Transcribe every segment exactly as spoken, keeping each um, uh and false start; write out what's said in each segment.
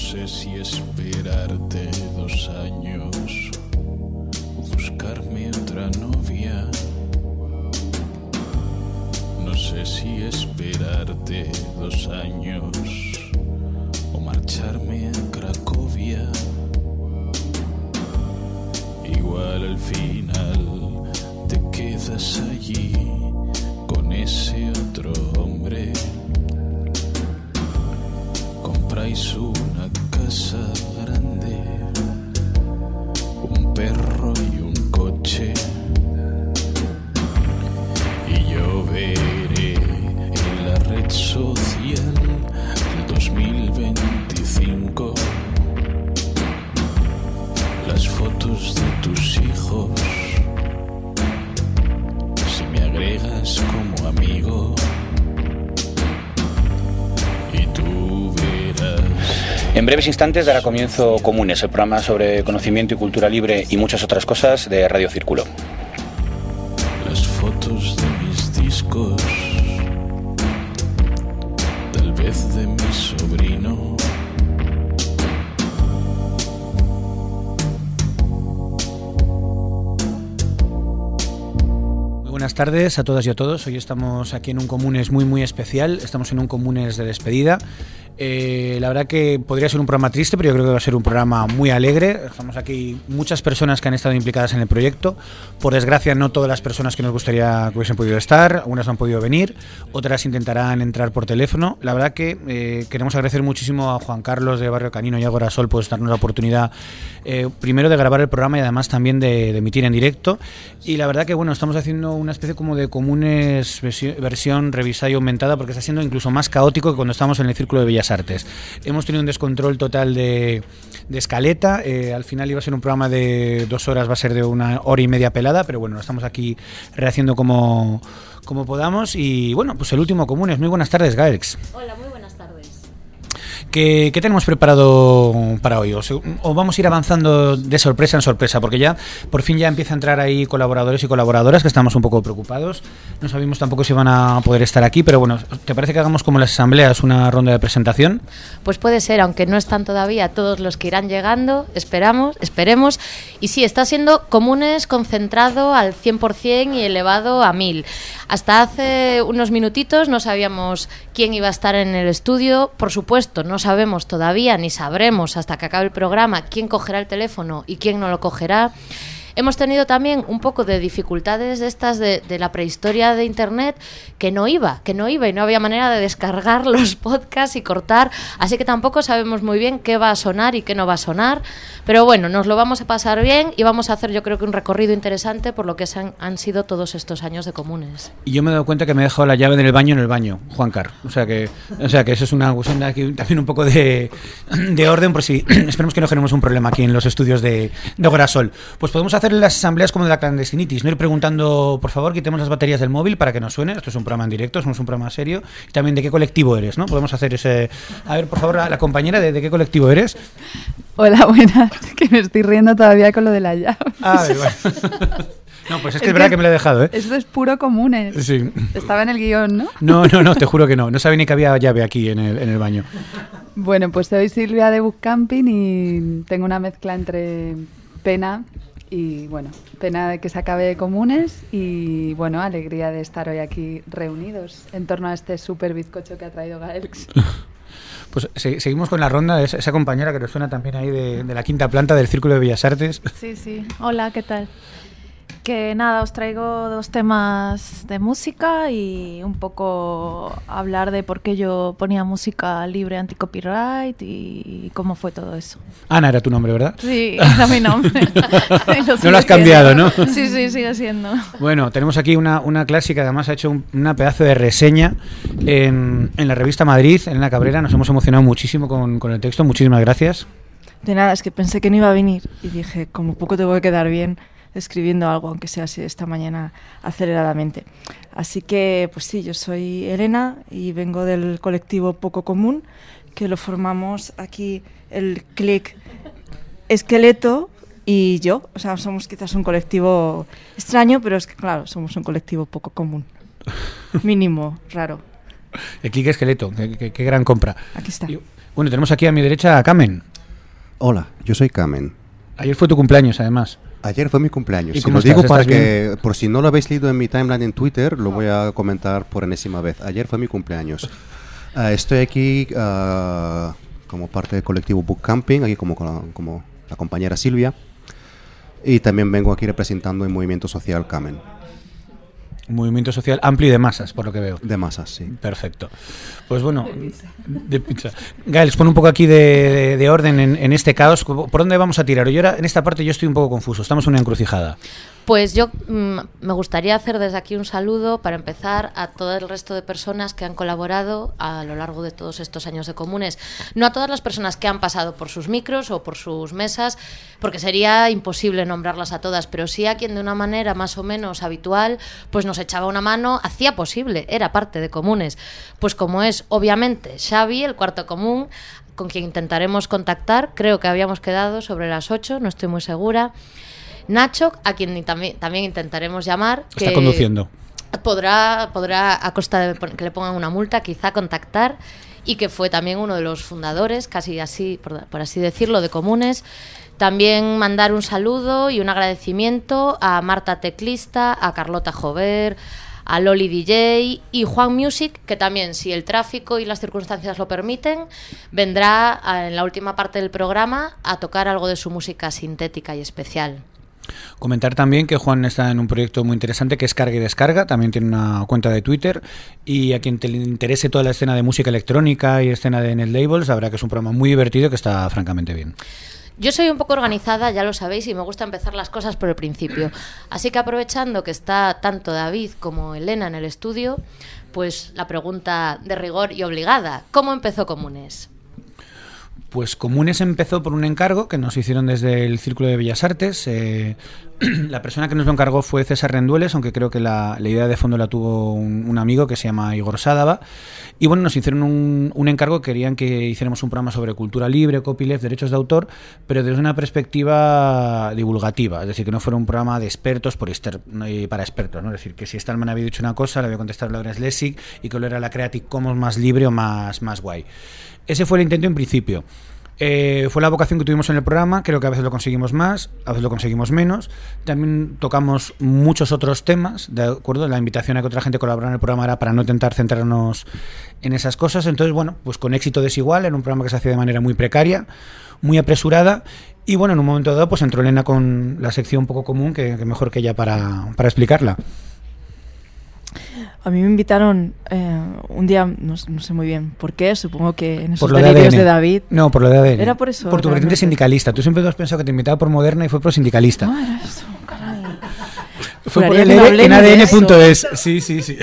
sé si esperarte dos años o buscarme otra novia. No sé si esperarte dos años o marcharme a Cracovia. Igual al final te quedas allí con ese otro hombre. Compráis una casa grande, un perro y un coche, y yo veré en la red social dos mil veinticinco las fotos de tus hijos. Si me agregas como amigo, y tú verás. En breves instantes dará comienzo Comunes, el programa sobre conocimiento y cultura libre y muchas otras cosas de Radio Círculo. Las fotos de mis discos, tal vez de mi sobrino. Buenas tardes a todas y a todos. Hoy estamos aquí en un Comunes muy muy especial. Estamos en un Comunes de despedida. Eh, la verdad que podría ser un programa triste, pero yo creo que va a ser un programa muy alegre. Estamos aquí muchas personas que han estado implicadas en el proyecto. Por desgracia, no todas las personas que nos gustaría que hubiesen podido estar. Algunas no han podido venir, otras intentarán entrar por teléfono. La verdad que eh, queremos agradecer muchísimo a Juan Carlos de Barrio Canino y a Agora Sol por darnos la oportunidad, eh, primero de grabar el programa y además también de, de emitir en directo. Y la verdad que bueno, estamos haciendo una especie como de Comunes versión revisada y aumentada, porque está siendo incluso más caótico que cuando estábamos en el Círculo de Bellas Artes. Hemos tenido un descontrol total de, de escaleta. Eh, al final iba a ser un programa de dos horas, va a ser de una hora y media pelada, pero bueno, estamos aquí rehaciendo como, como podamos. Y bueno, pues el último Comunes. Muy buenas tardes, Gaelx. Hola, muy buenas tardes. ¿Qué, ¿Qué tenemos preparado para hoy? ¿O, se, ¿O vamos a ir avanzando de sorpresa en sorpresa? Porque ya, por fin ya empieza a entrar ahí colaboradores y colaboradoras, que estamos un poco preocupados. No sabemos tampoco si van a poder estar aquí, pero bueno, ¿te parece que hagamos como las asambleas una ronda de presentación? Pues puede ser, aunque no están todavía todos los que irán llegando, esperamos, esperemos. Y sí, está siendo Comunes concentrado al cien por ciento y elevado a mil. Hasta hace unos minutitos no sabíamos quién iba a estar en el estudio. Por supuesto, no sabemos todavía, ni sabremos hasta que acabe el programa quién cogerá el teléfono y quién no lo cogerá. Hemos tenido también un poco de dificultades de estas de, de la prehistoria de Internet, que no iba, que no iba y no había manera de descargar los podcasts y cortar, así que tampoco sabemos muy bien qué va a sonar y qué no va a sonar, pero bueno, nos lo vamos a pasar bien y vamos a hacer yo creo que un recorrido interesante por lo que han, han sido todos estos años de Comunes. Y yo me he dado cuenta que me he dejado la llave del baño en el baño, Juancar, o sea que, o sea que eso es una cuestión de aquí, también un poco de, de orden, por si esperemos que no generemos un problema aquí en los estudios de, de Agora Sol. Pues podemos hacer las asambleas como de la clandestinitis, no ir preguntando, por favor, quitemos las baterías del móvil para que nos suene. Esto es un programa en directo, somos un programa serio. Y también de qué colectivo eres, ¿no? Podemos hacer ese... A ver, por favor, la, la compañera, ¿de, de qué colectivo eres? Hola, buenas, que me estoy riendo todavía con lo de la llave. Ah, bueno. No, pues es que es, es verdad que, que me lo he dejado, ¿eh? Esto es puro Comunes. Sí. Estaba en el guión, ¿no? No, no, no, te juro que no. No sabía ni que había llave aquí en el, en el baño. Bueno, pues soy Silvia de Book Camping y tengo una mezcla entre pena y, bueno, pena de que se acabe Comunes y, bueno, alegría de estar hoy aquí reunidos en torno a este súper bizcocho que ha traído Gaelx. Pues se, seguimos con la ronda de esa, esa compañera que nos suena también ahí de, de la quinta planta del Círculo de Bellas Artes. Sí, sí. Hola, ¿qué tal? Que nada, os traigo dos temas de música y un poco hablar de por qué yo ponía música libre anti-copyright y cómo fue todo eso. Ana era tu nombre, ¿verdad? Sí, era mi nombre. Lo no lo has cambiado, ¿no? Sí, sí, sigue siendo. Bueno, tenemos aquí una, una clásica, además ha hecho un, una pedazo de reseña en, en la revista Madrid, en la Cabrera. Nos hemos emocionado muchísimo con, con el texto, muchísimas gracias. De nada, es que pensé que no iba a venir y dije, como poco tengo que quedar bien escribiendo algo, aunque sea así esta mañana aceleradamente. Así que, pues sí, yo soy Elena y vengo del colectivo Poco Común, que lo formamos aquí el Click Esqueleto y yo. O sea, somos quizás un colectivo extraño, pero es que, claro, somos un colectivo poco común. Mínimo, raro. El Click Esqueleto, qué, qué, qué gran compra. Aquí está. Y, Bueno, tenemos aquí a mi derecha a Kamen. Hola, yo soy Kamen. Ayer fue tu cumpleaños, además. Ayer fue mi cumpleaños. ¿Y Y cómo lo digo estás? para ¿Estás que, por si no lo habéis leído en mi timeline en Twitter, lo voy a comentar por enésima vez. Ayer fue mi cumpleaños. Uh, estoy aquí uh, como parte del colectivo Book Camping, aquí como, como la compañera Silvia. Y también vengo aquí representando el movimiento social Kamen. Un movimiento social amplio y de masas, por lo que veo. De masas, sí. Perfecto. Pues bueno, de pizza. Gael, pon un poco aquí de, de, de orden en, en este caos. ¿Por dónde vamos a tirar? Yo ahora, en esta parte yo estoy un poco confuso. Estamos en una encrucijada. Pues yo mmm, me gustaría hacer desde aquí un saludo para empezar a todo el resto de personas que han colaborado a lo largo de todos estos años de Comunes. No a todas las personas que han pasado por sus micros o por sus mesas, porque sería imposible nombrarlas a todas, pero sí a quien de una manera más o menos habitual pues nos echaba una mano, hacía posible, era parte de Comunes. Pues como es obviamente Xavi, el cuarto común, con quien intentaremos contactar, creo que habíamos quedado sobre las ocho, no estoy muy segura. Nacho, a quien también, también intentaremos llamar. Está que conduciendo. Podrá, podrá, a costa de que le pongan una multa, quizá contactar, y que fue también uno de los fundadores, casi así, por, por así decirlo, de Comunes. También mandar un saludo y un agradecimiento a Marta Teclista, a Carlota Jover, a Loli D J y Juan Music, que también, si el tráfico y las circunstancias lo permiten, vendrá a, en la última parte del programa a tocar algo de su música sintética y especial. Comentar también que Juan está en un proyecto muy interesante que es Carga y Descarga, también tiene una cuenta de Twitter, y a quien te interese toda la escena de música electrónica y escena de Net Labels, sabrá que es un programa muy divertido que está francamente bien. Yo soy un poco organizada, ya lo sabéis, y me gusta empezar las cosas por el principio. Así que aprovechando que está tanto David como Elena en el estudio, pues la pregunta de rigor y obligada: ¿cómo empezó Comunes? Pues Comunes empezó por un encargo que nos hicieron desde el Círculo de Bellas Artes. Eh, la persona que nos lo encargó fue César Rendueles, aunque creo que la, la idea de fondo la tuvo un, un amigo que se llama Igor Sádava. Y bueno, nos hicieron un, un encargo, querían que hiciéramos un programa sobre cultura libre, copyleft, derechos de autor, pero desde una perspectiva divulgativa, es decir, que no fuera un programa de expertos por ester, para expertos, ¿no? Es decir, que si Stallman había dicho una cosa, le había contestado Laura Schlesig, y que lo era la Creative Commons más libre o más, más guay. Ese fue el intento en principio. Eh, fue la vocación que tuvimos en el programa. Creo que a veces lo conseguimos más, a veces lo conseguimos menos. También tocamos muchos otros temas, ¿de acuerdo? La invitación a que otra gente colaborara en el programa era para no intentar centrarnos en esas cosas. Entonces, bueno, pues con éxito desigual, era un programa que se hacía de manera muy precaria, muy apresurada. Y bueno, en un momento dado, pues entró Elena con la sección poco común, que, que mejor que ella para, para explicarla. A mí me invitaron eh, un día, no, no sé muy bien por qué, supongo que en esos por delirios de, de David. No, por lo de A D N. Era por eso. Por tu vertiente sindicalista. Tú siempre has pensado que te invitaba por Moderna y fue por sindicalista. No, era eso, caray. Fue por que el no hablemos en A D N punto es. de eso. Sí, sí, sí.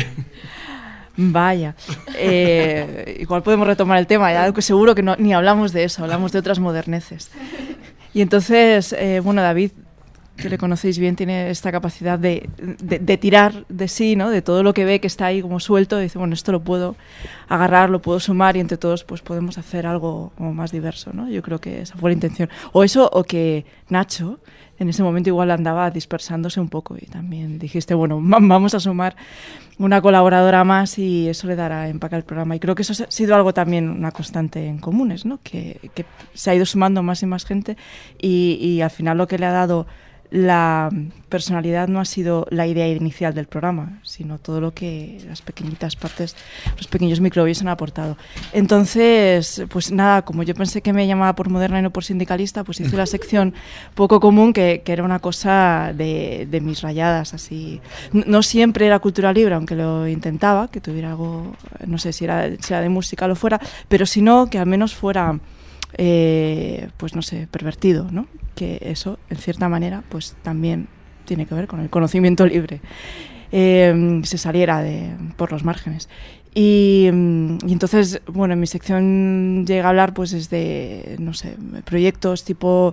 Vaya. Eh, igual podemos retomar el tema, ya que seguro que no, ni hablamos de eso, hablamos de otras moderneces. Y entonces, eh, bueno, David, que le conocéis bien, tiene esta capacidad de, de, de tirar de sí, ¿no? De todo lo que ve que está ahí como suelto, y dice, bueno, esto lo puedo agarrar, lo puedo sumar, y entre todos pues podemos hacer algo como más diverso, ¿no? Yo creo que esa fue la intención. O eso, o que Nacho en ese momento igual andaba dispersándose un poco, y también dijiste, bueno, vamos a sumar una colaboradora más y eso le dará empaque al programa. Y creo que eso ha sido algo también, una constante en Comunes, ¿no? Que, que se ha ido sumando más y más gente, y, y al final lo que le ha dado la personalidad no ha sido la idea inicial del programa, sino todo lo que las pequeñitas partes, los pequeños microbios han aportado. Entonces, pues nada, como yo pensé que me llamaba por Moderna y no por sindicalista, pues hice la sección poco común, que, que era una cosa de, de mis rayadas, así. No siempre era cultura libre, aunque lo intentaba, que tuviera algo, no sé si era, si era de música o lo fuera, pero si no, que al menos fuera... Eh, pues no sé, pervertido, ¿no? Que eso, en cierta manera, pues también tiene que ver con el conocimiento libre. Eh, se saliera de, por los márgenes. Y, y entonces, bueno, en mi sección llega a hablar pues desde, no sé, proyectos tipo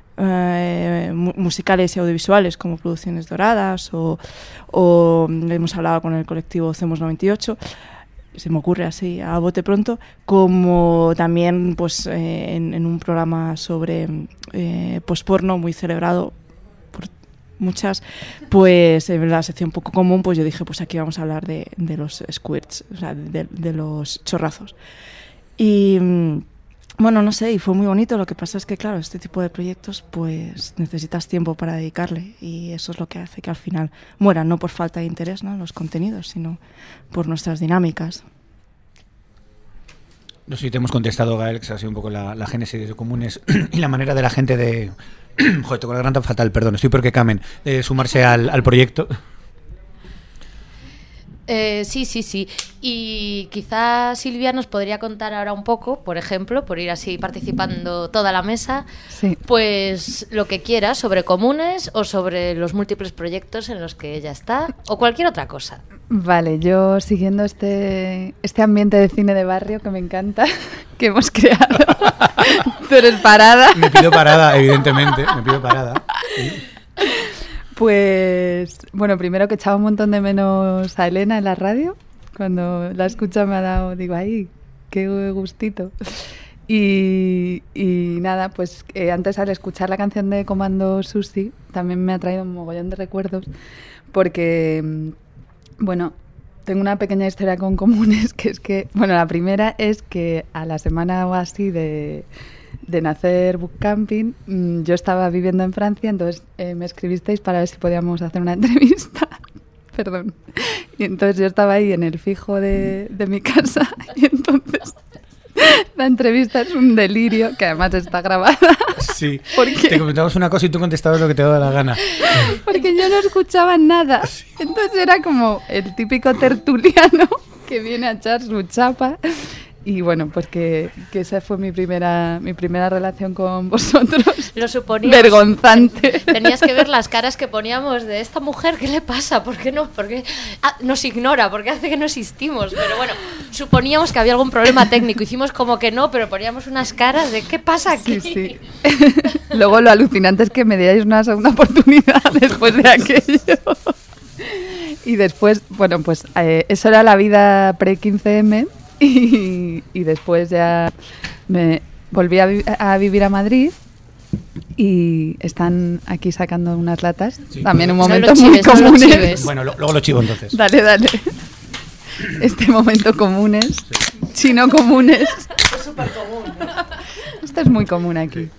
eh, musicales y audiovisuales como Producciones Doradas, o, o hemos hablado con el colectivo Cemos noventa y ocho, se me ocurre así a bote pronto, como también pues eh, en, en un programa sobre eh, posporno muy celebrado por muchas, pues en la sección poco común, pues yo dije, pues aquí vamos a hablar de, de los squirts, o sea, de, de los chorrazos. Y Bueno, no sé, y fue muy bonito. Lo que pasa es que, claro, este tipo de proyectos, pues necesitas tiempo para dedicarle, y eso es lo que hace que al final mueran, no por falta de interés, ¿no?, en los contenidos, sino por nuestras dinámicas. No sé si te hemos contestado, Gael, que ha sido un poco la, la génesis de Comunes y la manera de la gente de... Joder, tengo la garganta fatal, perdón, estoy porque camen, de sumarse al, al proyecto. Eh, sí, sí, sí. Y quizá Silvia nos podría contar ahora un poco, por ejemplo, por ir así participando toda la mesa, Sí. pues lo que quiera sobre Comunes o sobre los múltiples proyectos en los que ella está o cualquier otra cosa. Vale, yo siguiendo este, este ambiente de cine de barrio que me encanta, que hemos creado. Tú eres parada. Me pido parada, evidentemente, me pido parada. Sí. Pues, bueno, primero que echaba un montón de menos a Elena en la radio. Cuando la escucha me ha dado, digo, ¡ay, qué gustito! Y, y nada, pues eh, antes al escuchar la canción de Comando Susi, también me ha traído un mogollón de recuerdos, porque, bueno, tengo una pequeña historia con Comunes, que es que, bueno, la primera es que a la semana o así de... de nacer Book Camping, yo estaba viviendo en Francia, entonces eh, me escribisteis para ver si podíamos hacer una entrevista. Perdón. Y entonces yo estaba ahí en el fijo de, de mi casa, y entonces la entrevista es un delirio, que además está grabada. Sí, Porque, te comentamos una cosa y tú contestabas lo que te daba la gana. porque yo no escuchaba nada. Entonces era como el típico tertuliano que viene a echar su chapa. Y bueno, pues que, que esa fue mi primera mi primera relación con vosotros. Lo suponíamos. Vergonzante. Tenías que ver las caras que poníamos de esta mujer, ¿qué le pasa? ¿Por qué no? ¿Por qué ah, nos ignora? ¿Por qué hace que no existimos? Pero bueno, suponíamos que había algún problema técnico. Hicimos como que no, pero poníamos unas caras de ¿qué pasa aquí? Sí, sí. Luego lo alucinante es que me dierais una segunda oportunidad después de aquello. Y después, bueno, pues eh, eso era la vida pre quince eme. Y, y después ya me volví a, vi- a vivir a Madrid y están aquí sacando unas latas. Sí. También un Son momento los muy chives, son los común. chives. Bueno, lo- luego lo chivo entonces. Dale, dale. Este momento comunes. Chino comunes. Es súper común. Esto es muy común aquí.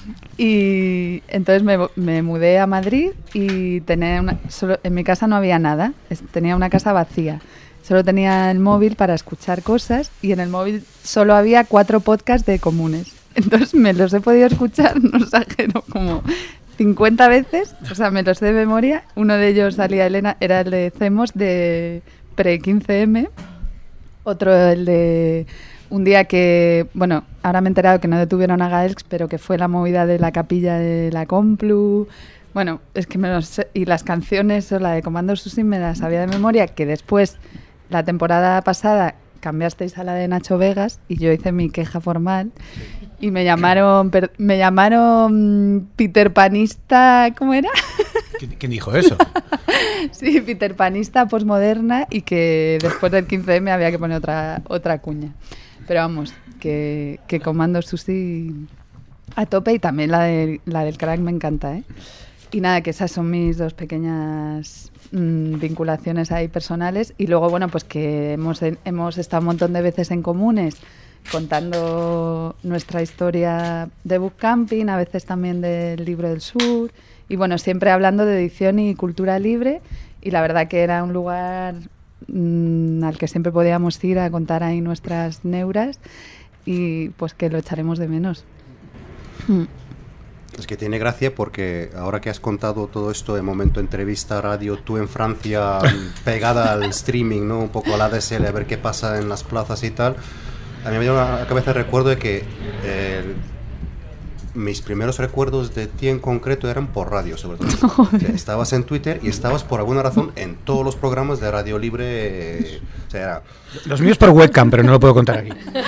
Y entonces me, me mudé a Madrid y tenía una, solo, en mi casa no había nada. Es- tenía una casa vacía. Solo tenía el móvil para escuchar cosas y en el móvil solo había cuatro podcasts de Comunes. Entonces me los he podido escuchar, no exagero, como cincuenta veces. O sea, me los sé de memoria. Uno de ellos, salía Elena, era el de Cemos de pre quince eme. Otro el de un día que, bueno, ahora me he enterado que no detuvieron a Gaelx, pero que fue la movida de la capilla de la Complu. Bueno, es que me los sé. Y las canciones, o la de Comando Susi, me las sabía de memoria, que después... La temporada pasada cambiasteis a la de Nacho Vegas y yo hice mi queja formal y me llamaron per, me llamaron Peter Panista, ¿cómo era? ¿Quién, quién dijo eso? Sí, Peter Panista posmoderna y que después del quince eme había que poner otra otra cuña. Pero vamos, que, que Comando Susi a tope y también la, de, la del crack me encanta, ¿eh? Y nada, que esas son mis dos pequeñas mmm, vinculaciones ahí personales. Y luego, bueno, pues que hemos, hemos estado un montón de veces en Comunes contando nuestra historia de Book Camping, a veces también del Libro del Sur. Y bueno, siempre hablando de edición y cultura libre. Y la verdad que era un lugar mmm, al que siempre podíamos ir a contar ahí nuestras neuras. Y pues que lo echaremos de menos. Mm. Es que tiene gracia porque ahora que has contado todo esto de momento entrevista, radio, tú en Francia pegada al streaming, ¿no? Un poco al A D S L, a ver qué pasa en las plazas y tal. A mí me dio a la cabeza el recuerdo de que eh, mis primeros recuerdos de ti en concreto eran por radio, sobre todo. O sea, estabas en Twitter y estabas por alguna razón en todos los programas de Radio Libre. Eh, o sea, era... Los míos por webcam, pero no lo puedo contar aquí.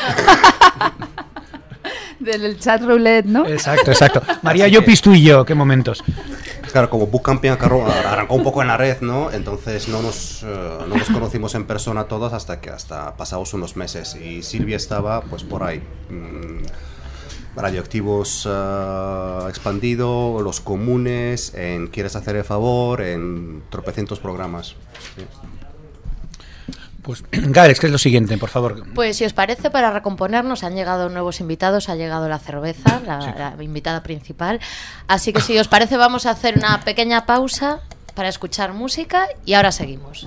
Del chat roulette, ¿no? Exacto, exacto. María Llopis, tú y yo, qué momentos. Claro, como Book Camping arrancó un poco en la red, ¿no? Entonces no nos, uh, no nos conocimos en persona todas hasta que hasta pasados unos meses. Y Silvia estaba, pues, por ahí. Mmm, Radioactivos uh, Expandido, Los Comunes, en Quieres hacer el favor, en tropecientos programas. Sí. Pues, Gales, ¿qué es lo siguiente, por favor? Pues si os parece, para recomponernos han llegado nuevos invitados, ha llegado la cerveza, la, sí. la invitada principal. Así que si os parece vamos a hacer una pequeña pausa para escuchar música y ahora seguimos.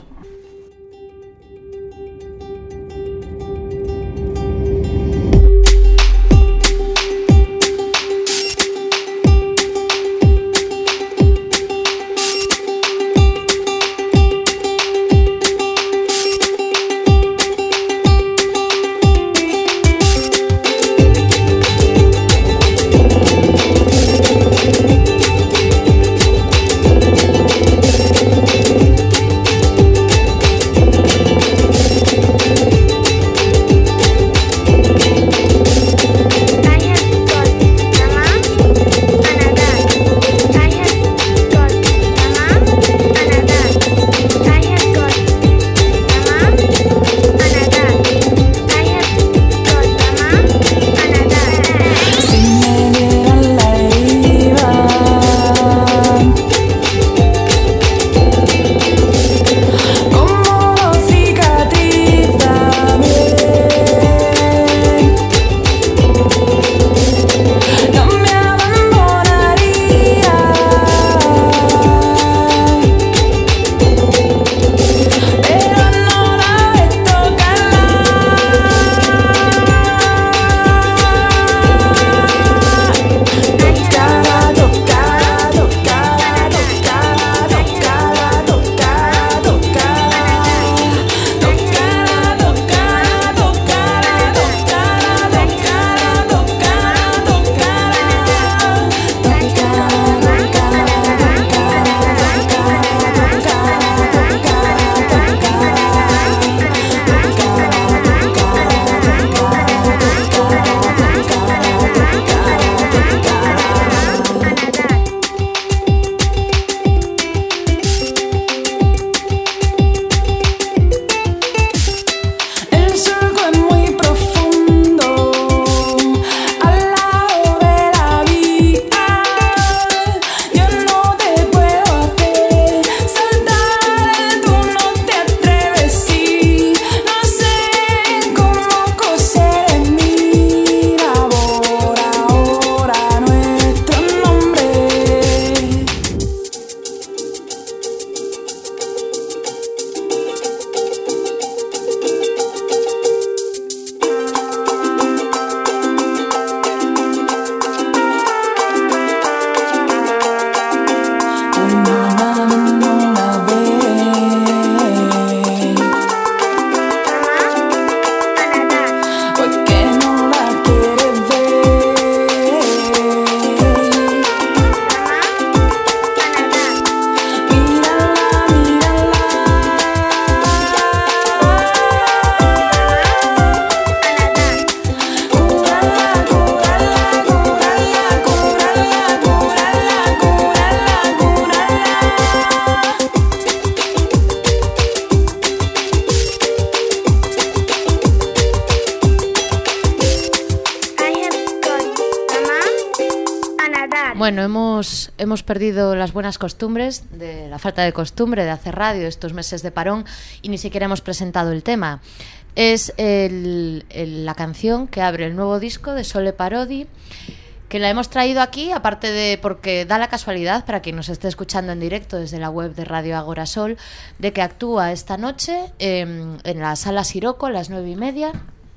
Bueno, hemos, hemos perdido las buenas costumbres, de la falta de costumbre de hacer radio estos meses de parón y ni siquiera hemos presentado el tema. Es el, el, la canción que abre el nuevo disco de Sole Parodi, que la hemos traído aquí, aparte de porque da la casualidad, para quien nos esté escuchando en directo desde la web de Radio Agora Sol, de que actúa esta noche eh, en la Sala Siroco a las nueve y media.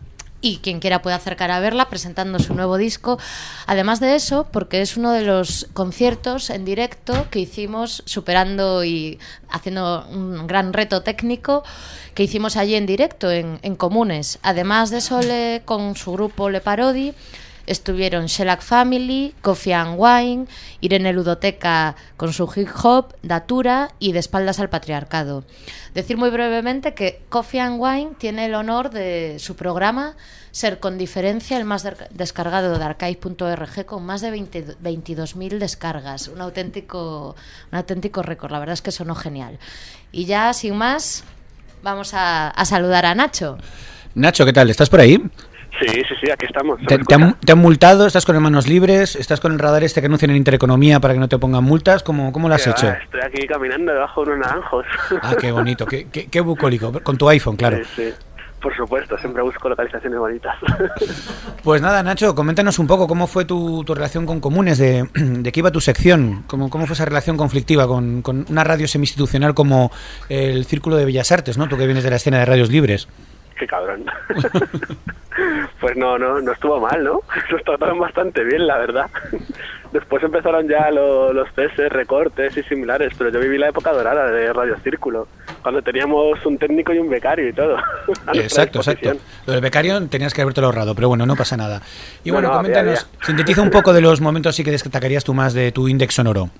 Y quien quiera puede acercar a verla presentando su nuevo disco. Además de eso, porque es uno de los conciertos en directo que hicimos, superando y haciendo un gran reto técnico que hicimos allí en directo, en, en Comunes. Además de Sole, con su grupo Le Parodi, estuvieron Shellac Family, Coffee and Wine, Irene Ludoteca con su hip hop, Datura y De Espaldas al Patriarcado. Decir muy brevemente que Coffee and Wine tiene el honor de su programa ser con diferencia el más de- descargado de archive punto org, con más de veintidós mil descargas. Un auténtico, un auténtico récord, la verdad es que sonó genial. Y ya, sin más, vamos a, a saludar a Nacho. Nacho, ¿qué tal? ¿Estás por ahí? Sí, sí, sí, aquí estamos. ¿Te, te, han, ¿Te han multado? ¿Estás con las manos libres? ¿Estás con el radar este que anuncian en Intereconomía para que no te pongan multas? ¿Cómo, cómo lo has hecho? Va, estoy aquí caminando debajo de unos naranjos. Ah, qué bonito, qué, qué, qué bucólico. Con tu iPhone, claro. Sí, sí. Por supuesto, siempre busco localizaciones bonitas. Pues nada, Nacho, coméntanos un poco cómo fue tu, tu relación con Comunes, de, de qué iba tu sección, cómo, cómo fue esa relación conflictiva con, con una radio semi-institucional como el Círculo de Bellas Artes, ¿no? Tú que vienes de la escena de radios libres. Qué cabrón. Pues no, no, no estuvo mal, ¿no? Nos trataron bastante bien, la verdad. Después empezaron ya lo, los C S, recortes y similares, pero yo viví la época dorada de Radio Círculo, cuando teníamos un técnico y un becario y todo. Exacto, exacto. Lo del becario tenías que habértelo ahorrado, pero bueno, no pasa nada. Y bueno, no, no, coméntanos, había, había. Sintetiza un poco de los momentos sí que destacarías tú más de tu Index sonoro.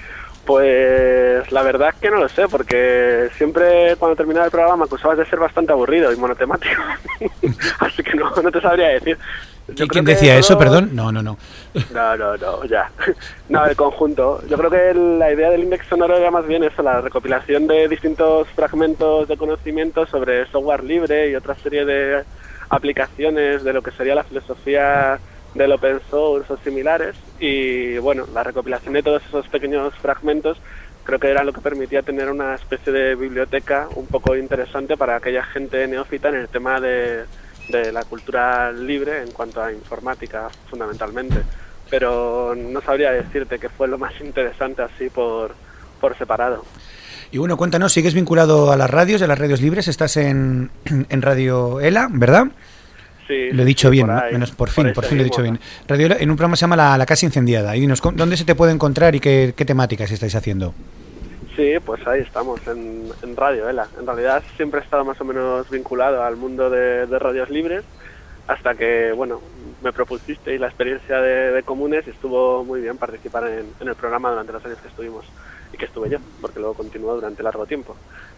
Pues la verdad es que no lo sé, porque siempre cuando terminaba el programa me acusabas de ser bastante aburrido y monotemático. Así que no, no te sabría decir. Yo ¿Quién decía todo... eso, perdón? No, no, no. No, no, no, ya. No, el conjunto. Yo creo que la idea del Index sonoro era más bien eso, la recopilación de distintos fragmentos de conocimiento sobre software libre y otra serie de aplicaciones de lo que sería la filosofía del open source o similares, y bueno, la recopilación de todos esos pequeños fragmentos creo que era lo que permitía tener una especie de biblioteca un poco interesante para aquella gente neófita en el tema de, de la cultura libre en cuanto a informática fundamentalmente, pero no sabría decirte qué fue lo más interesante así por, por separado. Y bueno, cuéntanos, ¿sigues vinculado a las radios, a las radios libres? Estás en, en Radio ELA, ¿verdad? Sí, lo he dicho sí, bien, por, ¿no? ahí, Menos por fin, por, por fin lo he dicho bien. Radio ELA, en un programa se llama La, la Casa Incendiada. Y dinos, ¿dónde se te puede encontrar y qué, qué temáticas estáis haciendo? Sí, pues ahí estamos, en, en Radio ELA. En realidad siempre he estado más o menos vinculado al mundo de, de radios libres, hasta que, bueno, me propusiste y la experiencia de, de Comunes, y estuvo muy bien participar en, en el programa durante los años que estuvimos, y que estuve yo, porque luego continuó durante largo tiempo.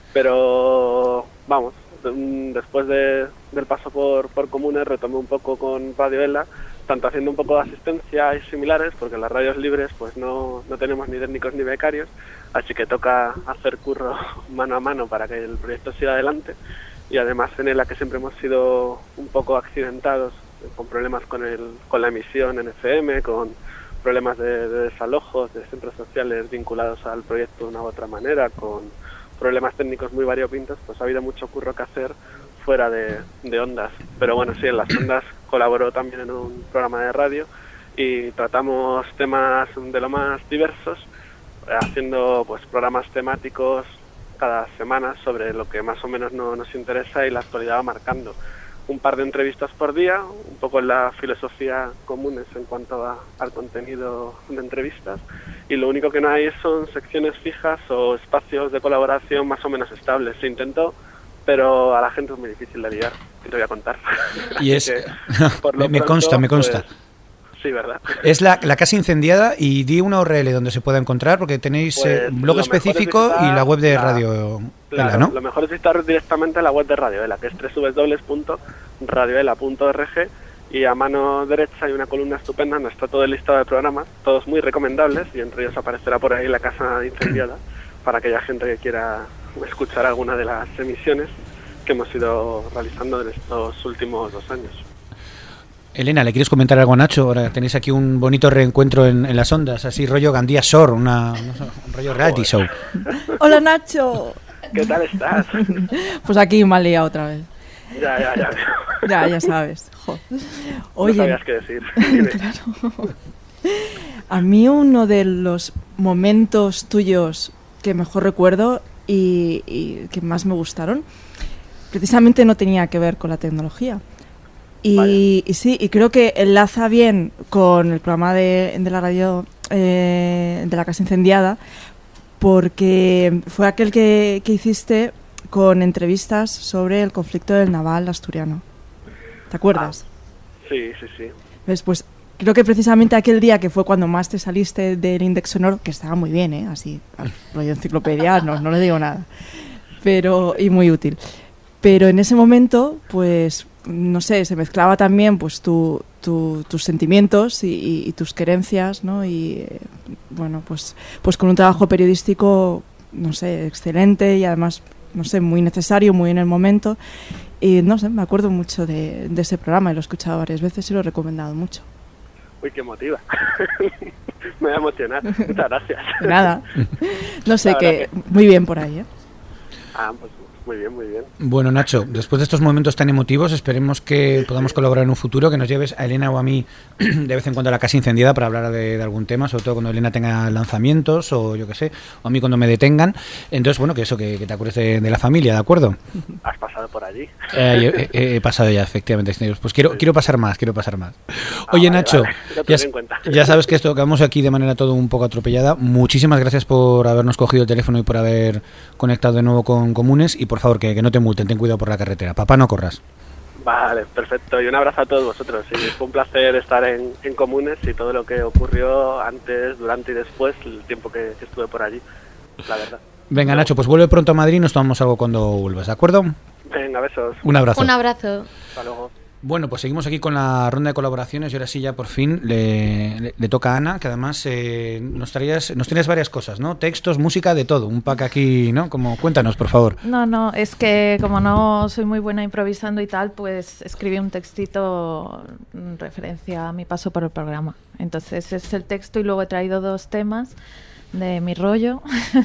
Pero, vamos, después de, del paso por, por Comunes retomé un poco con Radio ELA, tanto haciendo un poco de asistencia y similares, porque en las radios libres pues no, no tenemos ni técnicos ni becarios, así que toca hacer curro mano a mano para que el proyecto siga adelante, y además en ELA, que siempre hemos sido un poco accidentados, con problemas con, el, con la emisión en F M, con problemas de, de desalojos de centros sociales vinculados al proyecto de una u otra manera, con problemas técnicos muy variopintos, pues ha habido mucho curro que hacer fuera de, de ondas. Pero bueno, sí, en las ondas colaboró también en un programa de radio y tratamos temas de lo más diversos, haciendo pues programas temáticos cada semana sobre lo que más o menos no, nos interesa, y la actualidad va marcando. Un par de entrevistas por día, un poco en la filosofía Comunes en cuanto a, al contenido de entrevistas, y lo único que no hay son secciones fijas o espacios de colaboración más o menos estables. Se intentó, pero a la gente es muy difícil de liar, que te voy a contar. Y es... que, me, me pronto, consta, me consta. Pues, sí, ¿verdad? Es la, la Casa Incendiada, y di una U R L donde se pueda encontrar, porque tenéis pues, eh, blog específico visitar, y la web de la, Radio claro, ELA, ¿no? Lo mejor es visitar directamente la web de Radio ELA, que es doble u doble u doble u punto radio ela punto org, y a mano derecha hay una columna estupenda donde está todo el listado de programas, todos muy recomendables, y entre ellos aparecerá por ahí la Casa Incendiada, para aquella gente que quiera escuchar alguna de las emisiones que hemos ido realizando en estos últimos dos años. Elena, ¿le quieres comentar algo a Nacho? Ahora tenéis aquí un bonito reencuentro en, en las ondas, así rollo Gandía Shore, una, un rollo reality show. Hola, Nacho. ¿Qué tal estás? Pues aquí mal liado otra vez. Ya, ya, ya. Ya, ya sabes. Jo. Oye, no sabías qué decir. Claro. A mí uno de los momentos tuyos que mejor recuerdo y, y que más me gustaron, precisamente no tenía que ver con la tecnología. Y, y sí, y creo que enlaza bien con el programa de, de la radio eh, de la Casa Incendiada, porque fue aquel que, que hiciste con entrevistas sobre el conflicto del naval asturiano. ¿Te acuerdas? Ah, sí, sí, sí. ¿Ves? Pues creo que precisamente aquel día, que fue cuando más te saliste del Index sonoro, que estaba muy bien, ¿eh? Así, rollo enciclopedia, no, no le digo nada, pero y muy útil. Pero en ese momento, pues, no sé, se mezclaba también pues tu, tu, tus sentimientos y, y, y tus querencias, ¿no? Y, eh, bueno, pues, pues con un trabajo periodístico, no sé, excelente y además, no sé, muy necesario, muy en el momento. Y no sé, me acuerdo mucho de, de ese programa y lo he escuchado varias veces y lo he recomendado mucho. Uy, qué emotiva. Me voy a emocionar. Muchas gracias. Nada. No sé, que, que muy bien por ahí, ¿eh? Ah, pues muy bien, muy bien. Bueno, Nacho, después de estos momentos tan emotivos, esperemos que podamos colaborar en un futuro, que nos lleves a Elena o a mí de vez en cuando a la casa incendiada para hablar de, de algún tema, sobre todo cuando Elena tenga lanzamientos o yo qué sé, o a mí cuando me detengan. Entonces, bueno, que eso, que, que te acuerdes de, de la familia, ¿de acuerdo? Has pasado por allí. Eh, he, he pasado ya, efectivamente. Pues quiero, sí. quiero pasar más, quiero pasar más. Oye, ah, vale, Nacho, vale. Ya, ya sabes que esto quedamos aquí de manera todo un poco atropellada. Muchísimas gracias por habernos cogido el teléfono y por haber conectado de nuevo con Comunes, y por favor, que, que no te multen, ten cuidado por la carretera. Papá, no corras. Vale, perfecto. Y un abrazo a todos vosotros. Sí, fue un placer estar en, en Comunes y todo lo que ocurrió antes, durante y después, el tiempo que, que estuve por allí, la verdad. Venga, Nacho, pues vuelve pronto a Madrid y nos tomamos algo cuando vuelvas, ¿de acuerdo? Venga, besos. Un abrazo. Un abrazo. Hasta luego. Bueno, pues seguimos aquí con la ronda de colaboraciones y ahora sí ya por fin le, le, le toca a Ana, que además eh, nos traías, nos tienes varias cosas, ¿no? Textos, música, de todo, un pack aquí, ¿no? Como, cuéntanos, por favor. No, no, es que como no soy muy buena improvisando y tal, pues escribí un textito en referencia a mi paso por el programa. Entonces es el texto y luego he traído dos temas de mi rollo.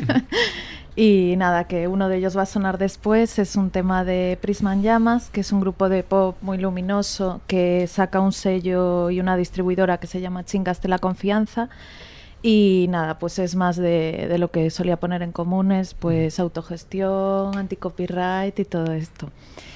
Y nada, que uno de ellos va a sonar después, es un tema de Prisma en Llamas, que es un grupo de pop muy luminoso que saca un sello y una distribuidora que se llama Chingas de la Confianza. Y nada, pues es más de, de lo que solía poner en Comunes, pues autogestión, anti-copyright y todo esto.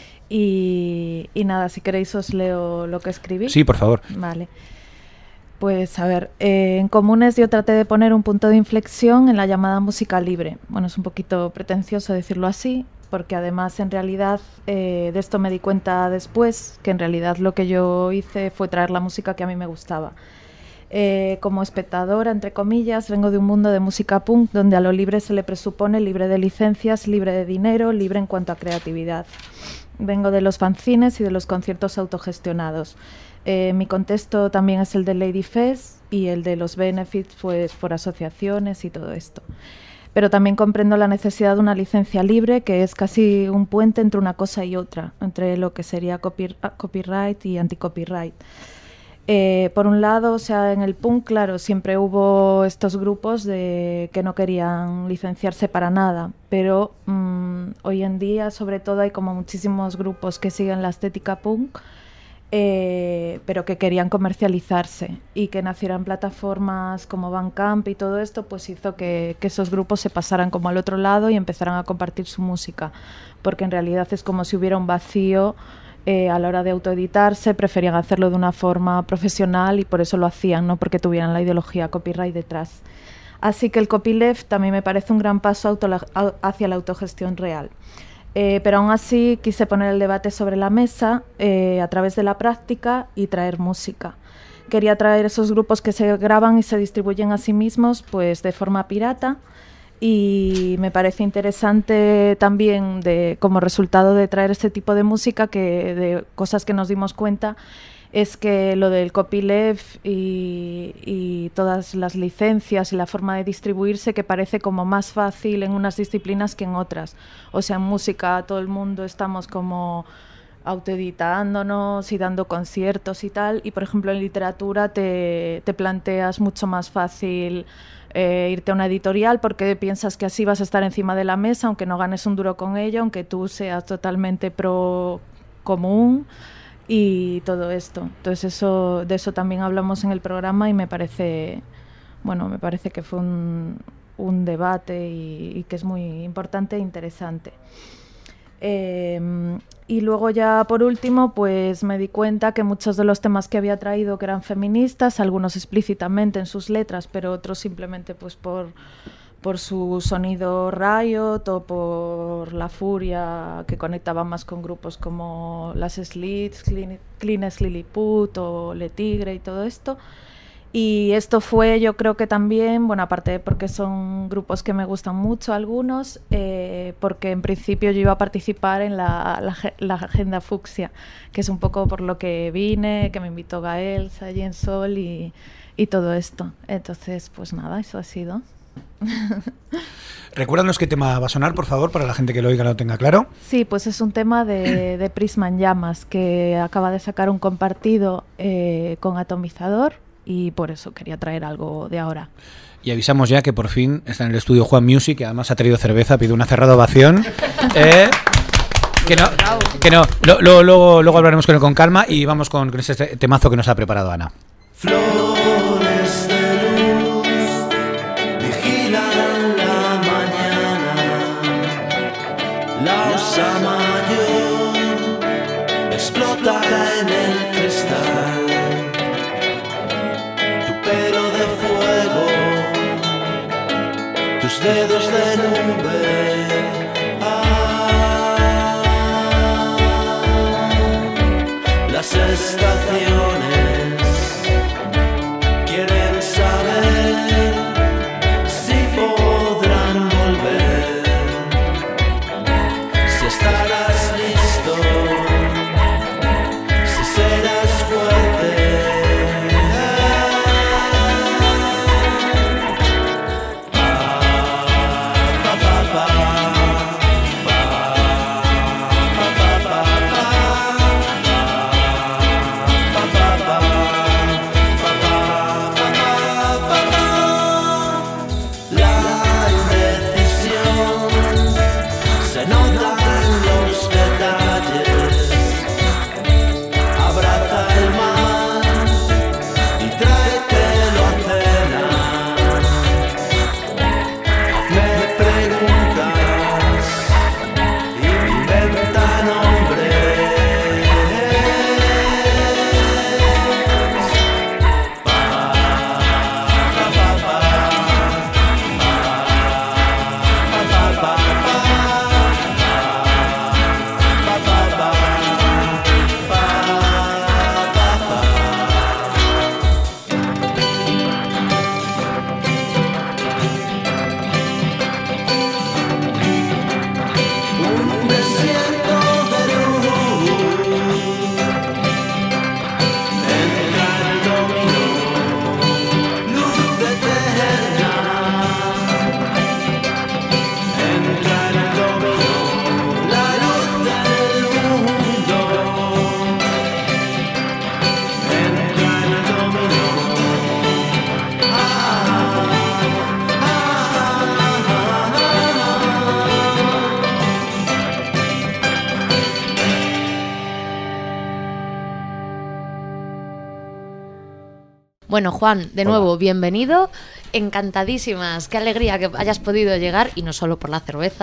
Y, y nada, si queréis os leo lo que escribí. Sí, por favor. Vale. Pues a ver, eh, en Comunes yo traté de poner un punto de inflexión en la llamada música libre. Bueno, es un poquito pretencioso decirlo así, porque además en realidad eh, de esto me di cuenta después, que en realidad lo que yo hice fue traer la música que a mí me gustaba. Eh, como espectadora, entre comillas, vengo de un mundo de música punk donde a lo libre se le presupone libre de licencias, libre de dinero, libre en cuanto a creatividad. Vengo de los fanzines y de los conciertos autogestionados. Eh, mi contexto también es el de Lady Fest y el de los benefits pues, por asociaciones y todo esto. Pero también comprendo la necesidad de una licencia libre, que es casi un puente entre una cosa y otra, entre lo que sería copy, copyright y anti-copyright. Eh, por un lado, o sea, en el punk, claro, siempre hubo estos grupos de que no querían licenciarse para nada, pero mmm, hoy en día, sobre todo, hay como muchísimos grupos que siguen la estética punk, Eh, pero que querían comercializarse, y que nacieran plataformas como Bandcamp y todo esto, pues hizo que, que esos grupos se pasaran como al otro lado y empezaran a compartir su música, porque en realidad es como si hubiera un vacío eh, a la hora de autoeditarse, preferían hacerlo de una forma profesional y por eso lo hacían, no porque tuvieran la ideología copyright detrás. Así que el copyleft también me parece un gran paso auto, hacia la autogestión real. Eh, pero aún así quise poner el debate sobre la mesa eh, a través de la práctica y traer música. Quería traer esos grupos que se graban y se distribuyen a sí mismos pues de forma pirata, y me parece interesante también de, como resultado de traer este tipo de música, que de cosas que nos dimos cuenta es que lo del copyleft y, y todas las licencias y la forma de distribuirse, que parece como más fácil en unas disciplinas que en otras. O sea, en música todo el mundo estamos como autoeditándonos y dando conciertos y tal, y por ejemplo en literatura te, te planteas mucho más fácil eh, irte a una editorial, porque piensas que así vas a estar encima de la mesa, aunque no ganes un duro con ello, aunque tú seas totalmente pro común y todo esto. Entonces eso, de eso también hablamos en el programa, y me parece, bueno, me parece que fue un, un debate y, y que es muy importante e interesante. Eh, y luego ya por último pues me di cuenta que muchos de los temas que había traído, que eran feministas, algunos explícitamente en sus letras, pero otros simplemente pues por por su sonido riot o por la furia, que conectaba más con grupos como las Slits, Clean, Cleanest Lilliput o Le Tigre y todo esto. Y esto fue, yo creo que también, bueno, aparte porque son grupos que me gustan mucho algunos, eh, porque en principio yo iba a participar en la, la, la Agenda Fucsia, que es un poco por lo que vine, que me invitó Gael, Sayen Sol y, y todo esto. Entonces, pues nada, eso ha sido. Recuérdanos qué tema va a sonar, por favor, para la gente que lo oiga lo tenga claro. Sí, pues es un tema de, de Prisma en Llamas, que acaba de sacar un compartido eh, con Atomizador, y por eso quería traer algo de ahora. Y avisamos ya que por fin está en el estudio Juan Music, que además ha traído cerveza, pide una cerrada ovación. eh, que no, que no. Lo, lo, lo, luego hablaremos con él con calma y vamos con, con este temazo que nos ha preparado Ana. Flores de luz vigilan la mañana, la osa mayor explota en el cristal, tu pelo de fuego, tus dedos de nube. Ah, las estaciones quieren saber si podrán volver, si estarás listo, si serás fuerte. Bueno, Juan, de Hola. nuevo, bienvenido. Encantadísimas. Qué alegría que hayas podido llegar, y no solo por la cerveza.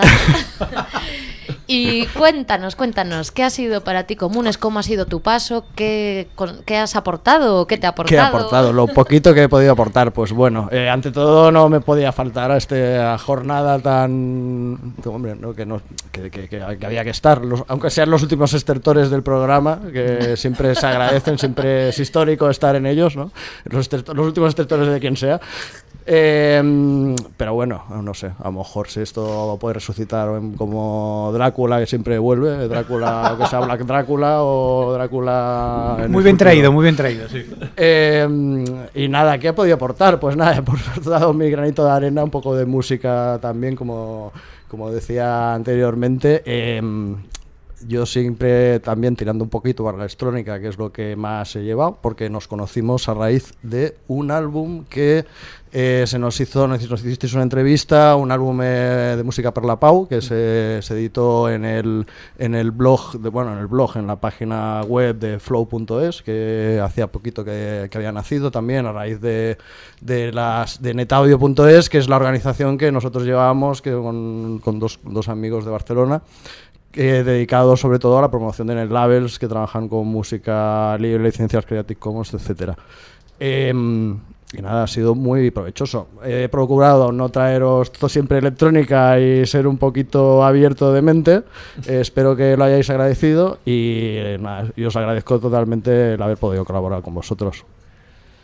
Y cuéntanos, cuéntanos, ¿qué ha sido para ti Comunes? ¿Cómo ha sido tu paso? ¿Qué, con, ¿qué has aportado? ¿Qué te ha aportado? ¿Qué he aportado? Lo poquito que he podido aportar, pues bueno, eh, ante todo no me podía faltar a esta jornada tan... Hombre, ¿no? que, no, que, que, que había que estar, los, aunque sean los últimos estertores del programa, que siempre se agradecen, siempre es histórico estar en ellos, ¿no? Los, estertor, los últimos estertores de quien sea. Eh, pero bueno, no sé, a lo mejor si esto puede resucitar como Drácula, que siempre vuelve, Drácula, que sea Black Drácula o Drácula... Muy bien traído, muy bien traído, sí. Eh, y nada, ¿qué he podido aportar? Pues nada, he dado mi granito de arena, un poco de música también, como, como decía anteriormente. Eh, Yo siempre también tirando un poquito para la electrónica, que es lo que más he llevado, porque nos conocimos a raíz de un álbum que eh, se nos hizo, nos hicisteis una entrevista, un álbum eh, de música per la Pau, que se, se editó en el, en el blog, de, bueno, en el blog, en la página web de flow punto es, que hacía poquito que, que había nacido también a raíz de, de, las, de netaudio punto es, que es la organización que nosotros llevábamos que con, con dos, dos amigos de Barcelona, Eh, dedicado sobre todo a la promoción de NetLabels, que trabajan con música libre, licencias Creative Commons, etcétera. Eh, y nada, ha sido muy provechoso. He procurado no traeros todo siempre electrónica y ser un poquito abierto de mente. Eh, espero que lo hayáis agradecido y eh, nada, y os agradezco totalmente el haber podido colaborar con vosotros.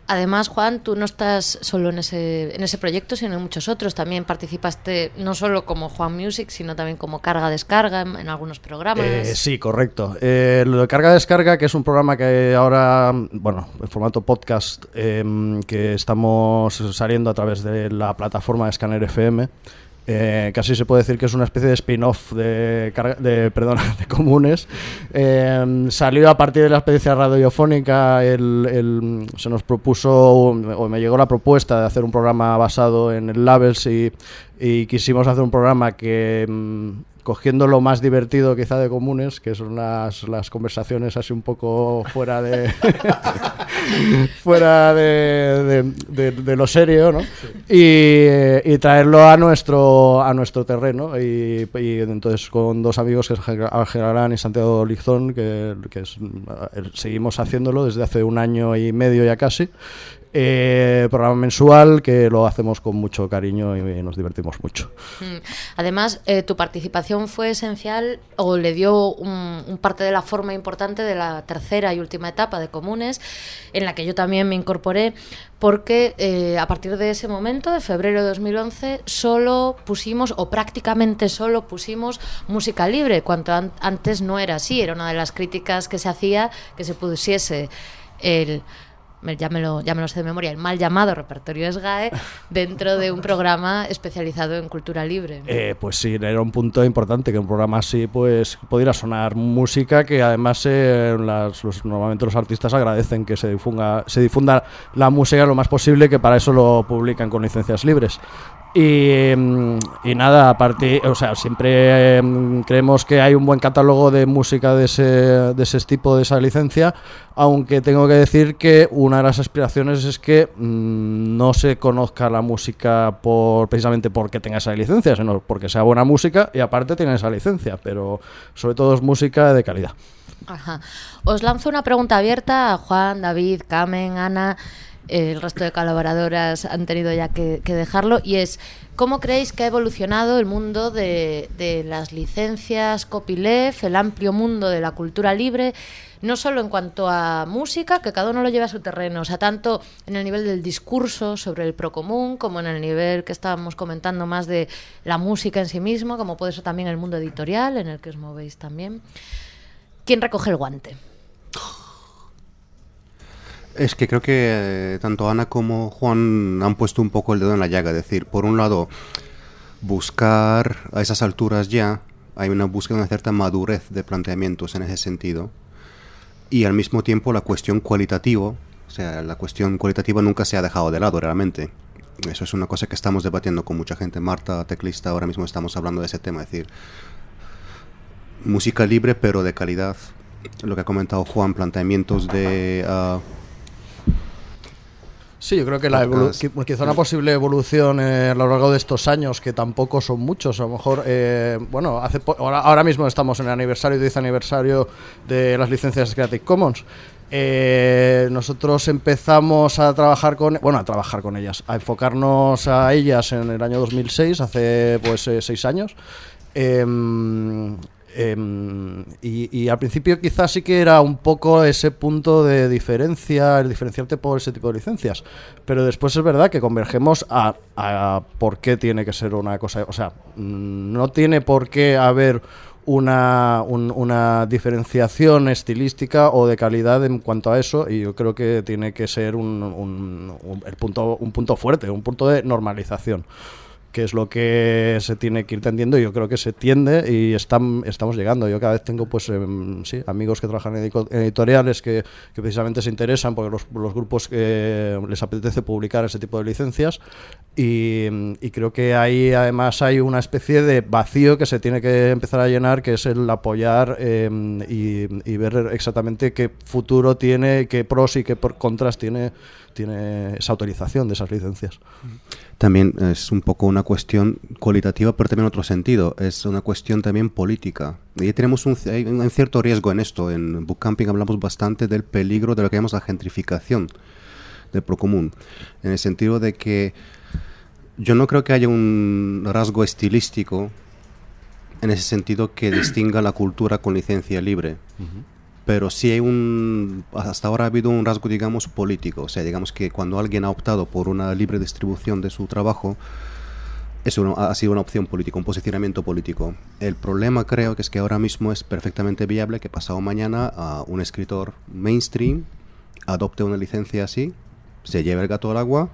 Además, Juan, tú no estás solo en ese, en ese proyecto, sino en muchos otros. También participaste no solo como Juan Music, sino también como Carga-Descarga en, en algunos programas. Eh, sí, correcto. Eh, lo de Carga-Descarga, que es un programa que ahora, bueno, en formato podcast, eh, que estamos saliendo a través de la plataforma de Scanner F M. Eh, casi se puede decir que es una especie de spin-off de, de, perdón, de Comunes. Eh, salió a partir de la experiencia radiofónica, el, el, se nos propuso, o me llegó la propuesta de hacer un programa basado en el Labels y, y quisimos hacer un programa que, cogiendo lo más divertido quizá de Comunes, que son las, las conversaciones así un poco fuera de fuera de, de, de, de lo serio, ¿no? Y, y traerlo a nuestro a nuestro terreno y, y entonces con dos amigos, que es Ángel Arán y Santiago Lizón, que, que es, seguimos haciéndolo desde hace un año y medio ya casi. Eh, programa mensual que lo hacemos con mucho cariño y nos divertimos mucho. Además, eh, tu participación fue esencial o le dio un, un parte de la forma importante de la tercera y última etapa de Comunes, en la que yo también me incorporé, porque eh, a partir de ese momento, de febrero de dos mil once, solo pusimos, o prácticamente solo pusimos, música libre, cuanto an- antes no era así. Era una de las críticas que se hacía, que se pusiese el... Ya me, lo, ya me lo sé de memoria, el mal llamado repertorio SGAE dentro de un programa especializado en cultura libre. Eh, pues sí, era un punto importante que un programa así pues pudiera sonar música que además eh, las, los, normalmente los artistas agradecen que se difunda, se difunda la música lo más posible, que para eso lo publican con licencias libres. Y, y nada, aparte, o sea, siempre eh, creemos que hay un buen catálogo de música de ese, de ese tipo, de esa licencia, aunque tengo que decir que una de las aspiraciones es que mmm, no se conozca la música por precisamente porque tenga esa licencia, sino porque sea buena música y aparte tiene esa licencia, pero sobre todo es música de calidad. Ajá. Os lanzo una pregunta abierta a Juan, David, Carmen, Ana. El resto de colaboradoras han tenido ya que, que dejarlo, y es: ¿cómo creéis que ha evolucionado el mundo de, de las licencias copyleft, el amplio mundo de la cultura libre, no solo en cuanto a música, que cada uno lo lleva a su terreno, o sea, tanto en el nivel del discurso sobre el procomún, como en el nivel que estábamos comentando más de la música en sí misma, como puede ser también el mundo editorial, en el que os movéis también? ¿Quién recoge el guante? Es que creo que eh, tanto Ana como Juan han puesto un poco el dedo en la llaga. Es decir, por un lado, buscar a esas alturas ya, hay una búsqueda de una cierta madurez de planteamientos en ese sentido. Y al mismo tiempo la cuestión cualitativa, o sea, la cuestión cualitativa nunca se ha dejado de lado realmente. Eso es una cosa que estamos debatiendo con mucha gente. Marta, teclista, ahora mismo estamos hablando de ese tema. Es decir, música libre pero de calidad. Lo que ha comentado Juan, planteamientos de... Uh, Sí, yo creo que la evolu- quizá una posible evolución eh, a lo largo de estos años, que tampoco son muchos, a lo mejor, eh, bueno, hace po- ahora, ahora mismo estamos en el aniversario, diez aniversario de las licencias Creative Commons. Eh, nosotros empezamos a trabajar con, bueno, a trabajar con ellas, a enfocarnos a ellas en el año dos mil seis, hace pues eh, seis años. Eh, Eh, y, y al principio quizás sí que era un poco ese punto de diferencia, el diferenciarte por ese tipo de licencias, pero después es verdad que convergemos a, a por qué tiene que ser una cosa, o sea, no tiene por qué haber una, un, una diferenciación estilística o de calidad en cuanto a eso, y yo creo que tiene que ser un, un, un, el punto, un punto fuerte, un punto de normalización, que es lo que se tiene que ir tendiendo, y yo creo que se tiende y están, estamos llegando. Yo cada vez tengo pues eh, sí, amigos que trabajan en editoriales que, que precisamente se interesan porque los, los grupos eh, les apetece publicar ese tipo de licencias, y, y creo que ahí además hay una especie de vacío que se tiene que empezar a llenar, que es el apoyar eh, y, y ver exactamente qué futuro tiene, qué pros y qué contras tiene tiene esa autorización de esas licencias. También es un poco una cuestión cualitativa, pero también en otro sentido. Es una cuestión también política. Y tenemos un, hay un cierto riesgo en esto. En Book Camping hablamos bastante del peligro de lo que llamamos la gentrificación del procomún. En el sentido de que yo no creo que haya un rasgo estilístico en ese sentido que distinga la cultura con licencia libre. Uh-huh. pero sí hay un, hasta ahora ha habido un rasgo, digamos, político. O sea, digamos que cuando alguien ha optado por una libre distribución de su trabajo, eso ha sido una opción política, un posicionamiento político. El problema creo que es que ahora mismo es perfectamente viable que pasado mañana uh, un escritor mainstream adopte una licencia así, se lleve el gato al agua,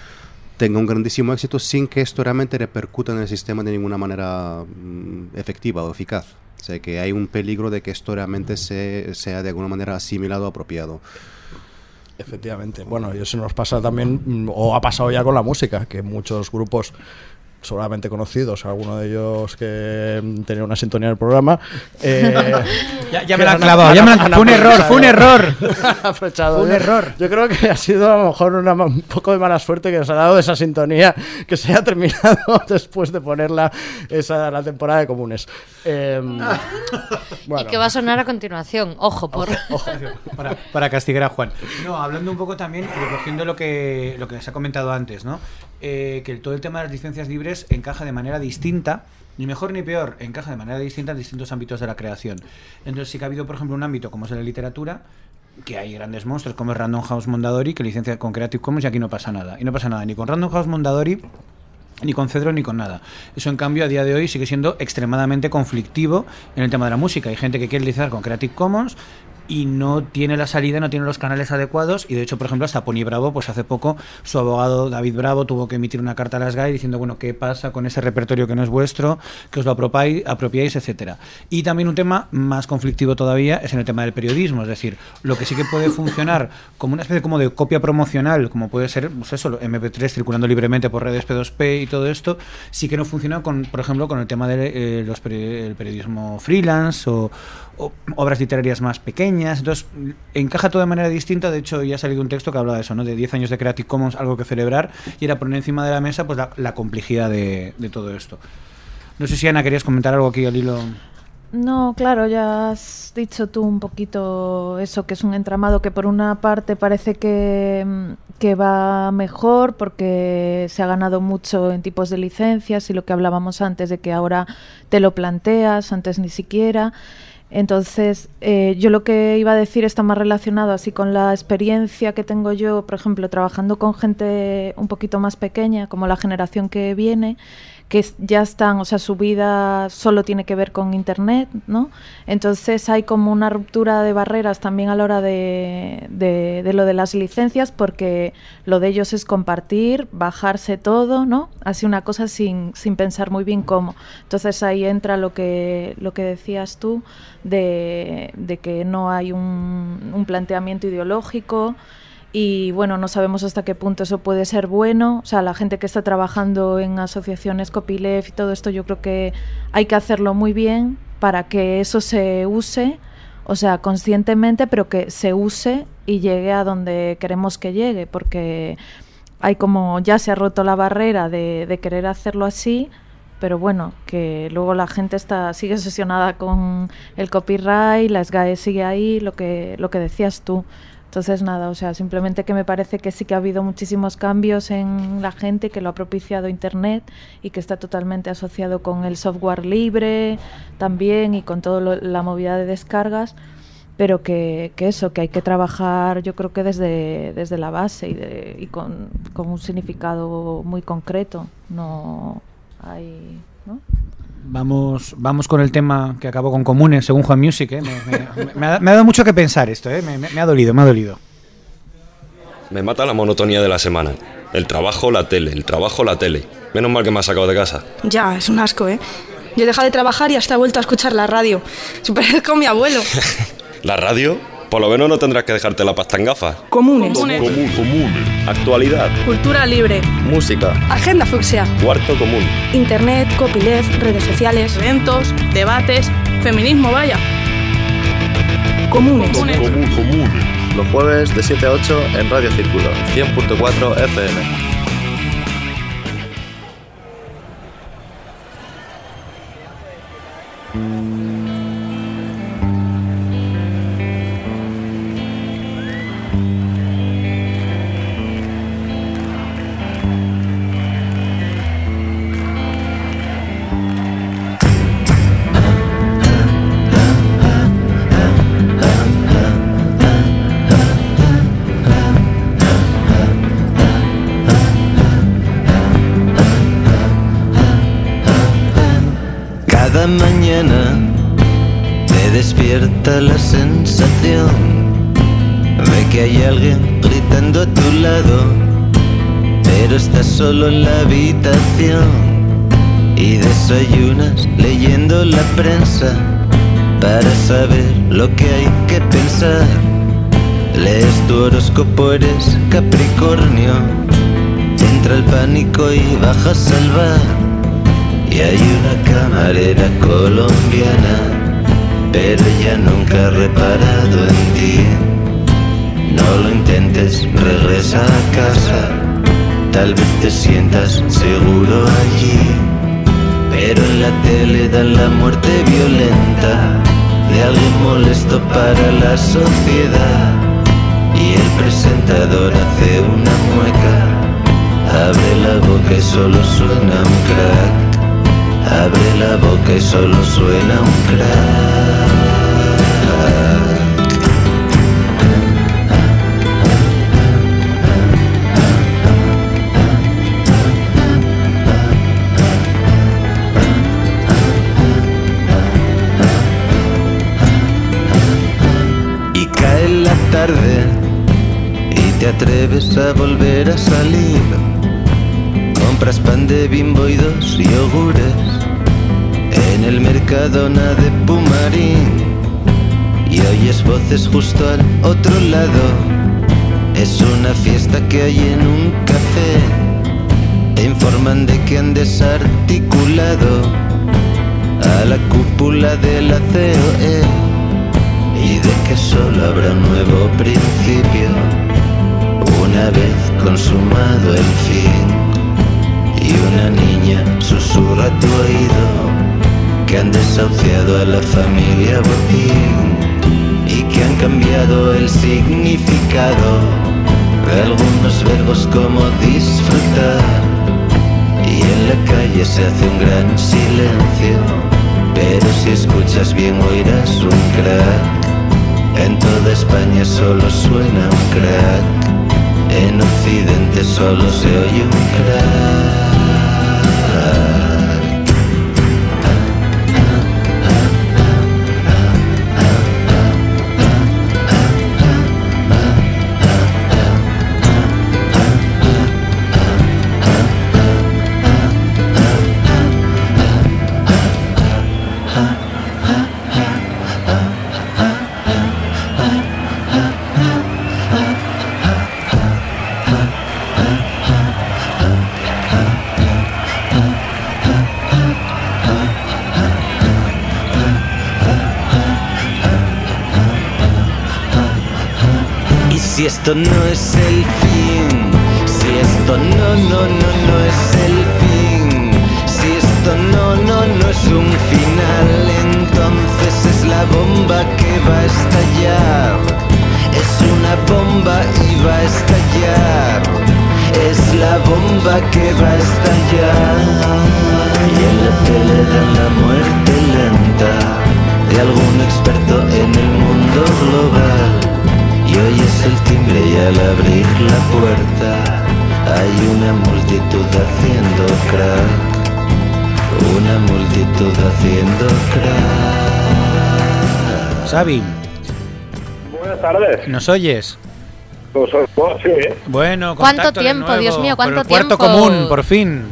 tenga un grandísimo éxito sin que esto realmente repercuta en el sistema de ninguna manera mm, efectiva o eficaz. O sea, que hay un peligro de que esto realmente se, sea de alguna manera asimilado o apropiado. Efectivamente. Bueno, y eso nos pasa también, o ha pasado ya con la música, que muchos grupos solamente conocidos, alguno de ellos que tenía una sintonía en el programa. Eh, ya, ya me la han clavado, ya me la han, fue un error, fue un error. aprovechado. Fue un error. Yo creo que ha sido a lo mejor una, un poco de mala suerte que nos ha dado esa sintonía que se haya terminado después de ponerla esa la temporada de Comunes. Eh, bueno. Y que va a sonar a continuación, ojo, por ojo, ojo, para, para castigar a Juan. No, hablando un poco también, recogiendo lo que, lo que se ha comentado antes, ¿no? Eh, que todo el tema de las licencias libres encaja de manera distinta, ni mejor ni peor, encaja de manera distinta en distintos ámbitos de la creación. Entonces sí que ha habido, por ejemplo, un ámbito como es el de la literatura, que hay grandes monstruos como es Random House Mondadori, que licencia con Creative Commons y aquí no pasa nada. Y no pasa nada ni con Random House Mondadori, ni con Cedro, ni con nada. Eso, en cambio, a día de hoy sigue siendo extremadamente conflictivo en el tema de la música. Hay gente que quiere licenciar con Creative Commons y no tiene la salida, no tiene los canales adecuados, y de hecho, por ejemplo, hasta Pony Bravo, pues hace poco su abogado David Bravo tuvo que emitir una carta a las G A E diciendo, bueno, ¿qué pasa con ese repertorio que no es vuestro, que os lo apropiáis, apropiáis, etcétera? Y también un tema más conflictivo todavía es en el tema del periodismo, es decir, lo que sí que puede funcionar como una especie como de copia promocional, como puede ser, pues eso, eme pe tres circulando libremente por redes pe dos pe y todo esto, sí que no funciona con, por ejemplo, con el tema del de, eh, peri- periodismo freelance o, o obras literarias más pequeñas. Entonces encaja todo de manera distinta. De hecho, ya ha salido un texto que habla de eso, ¿no? De diez años de Creative Commons, algo que celebrar, y era poner encima de la mesa pues la, la complejidad de, de todo esto. No sé si, Ana, querías comentar algo aquí al hilo. No, claro, ya has dicho tú un poquito eso, que es un entramado que por una parte parece que, que va mejor porque se ha ganado mucho en tipos de licencias y lo que hablábamos antes de que ahora te lo planteas, antes ni siquiera. Entonces, eh, yo lo que iba a decir está más relacionado así con la experiencia que tengo yo, por ejemplo, trabajando con gente un poquito más pequeña, como la generación que viene, que ya están, o sea, su vida solo tiene que ver con Internet, ¿no? Entonces hay como una ruptura de barreras también a la hora de, de, de lo de las licencias, porque lo de ellos es compartir, bajarse todo, ¿no? Así una cosa sin, sin pensar muy bien cómo. Entonces ahí entra lo que, lo que decías tú, de, de que no hay un, un planteamiento ideológico. Y bueno, no sabemos hasta qué punto eso puede ser bueno. O sea, la gente que está trabajando en asociaciones Copyleft y todo esto, yo creo que hay que hacerlo muy bien para que eso se use, o sea, conscientemente, pero que se use y llegue a donde queremos que llegue, porque hay como, ya se ha roto la barrera de, de querer hacerlo así, pero bueno, que luego la gente está sigue obsesionada con el copyright, la S G A E sigue ahí, lo que, lo que decías tú. Entonces, nada, o sea, simplemente que me parece que sí que ha habido muchísimos cambios en la gente, que lo ha propiciado Internet y que está totalmente asociado con el software libre también y con toda la movida de descargas, pero que, que eso, que hay que trabajar, yo creo que desde, desde la base y, de, y con, con un significado muy concreto. No hay, ¿no? Vamos, vamos con el tema que acabó con Comunes, según Juan Music, ¿eh? me, me, me, ha, me ha dado mucho que pensar esto, ¿eh? me, me, me ha dolido, me ha dolido. Me mata la monotonía de la semana. El trabajo, la tele, el trabajo, la tele. Menos mal que me has sacado de casa. Ya, es un asco, ¿eh? Yo he dejado de trabajar y hasta he vuelto a escuchar la radio. Si parezco mi abuelo. ¿La radio? Por lo menos no tendrás que dejarte la pasta en gafas. Comunes. Comunes. Común, comunes. Actualidad. Cultura libre. Música. Agenda fucsia. Cuarto común. Internet, copyleft, redes sociales. Eventos, debates, feminismo, vaya. Comunes. Común, comunes. Los jueves de siete a ocho en Radio Círculo, cien punto cuatro F M. mata la sensación de que hay alguien gritando a tu lado, pero estás solo en la habitación y desayunas leyendo la prensa para saber lo que hay que pensar. Lees tu horóscopo, eres Capricornio, entra el pánico y bajas al bar. Y hay una camarera colombiana, pero ella nunca ha reparado en ti. No lo intentes, regresa a casa, tal vez te sientas seguro allí. Pero en la tele dan la muerte violenta de alguien molesto para la sociedad. Y el presentador hace una mueca, abre la boca y solo suena un crack. Abre la boca y solo suena un crack. Y cae la tarde y te atreves a volver a salir. Compras pan de Bimbo y dos yogures en el Mercadona de Pumarín y oyes voces justo al otro lado. Es una fiesta que hay en un café. Te informan de que han desarticulado a la cúpula de la C O E y de que solo habrá un nuevo principio una vez consumado el fin. Y una niña susurra a tu oído que han desahuciado a la familia Botín y que han cambiado el significado de algunos verbos como disfrutar. Y en la calle se hace un gran silencio, pero si escuchas bien oirás un crack. En toda España solo suena un crack, en Occidente solo se oye un crack. Si esto no es el fin, si esto no, no, no, no es el fin, si esto no, no, no es un final, entonces es la bomba que va a estallar. Es una bomba y va a estallar. Es la bomba que va a estallar. Y en la tele dan la muerte lenta de algún experto en el mundo global. Y oyes el timbre y al abrir la puerta hay una multitud haciendo crack. Una multitud haciendo crack. Xavi. Buenas tardes. ¿Nos oyes? Pues, oh, sí, ¿eh? Bueno, ¿cuánto tiempo, Dios mío, cuánto por el tiempo? Cuarto común, por fin.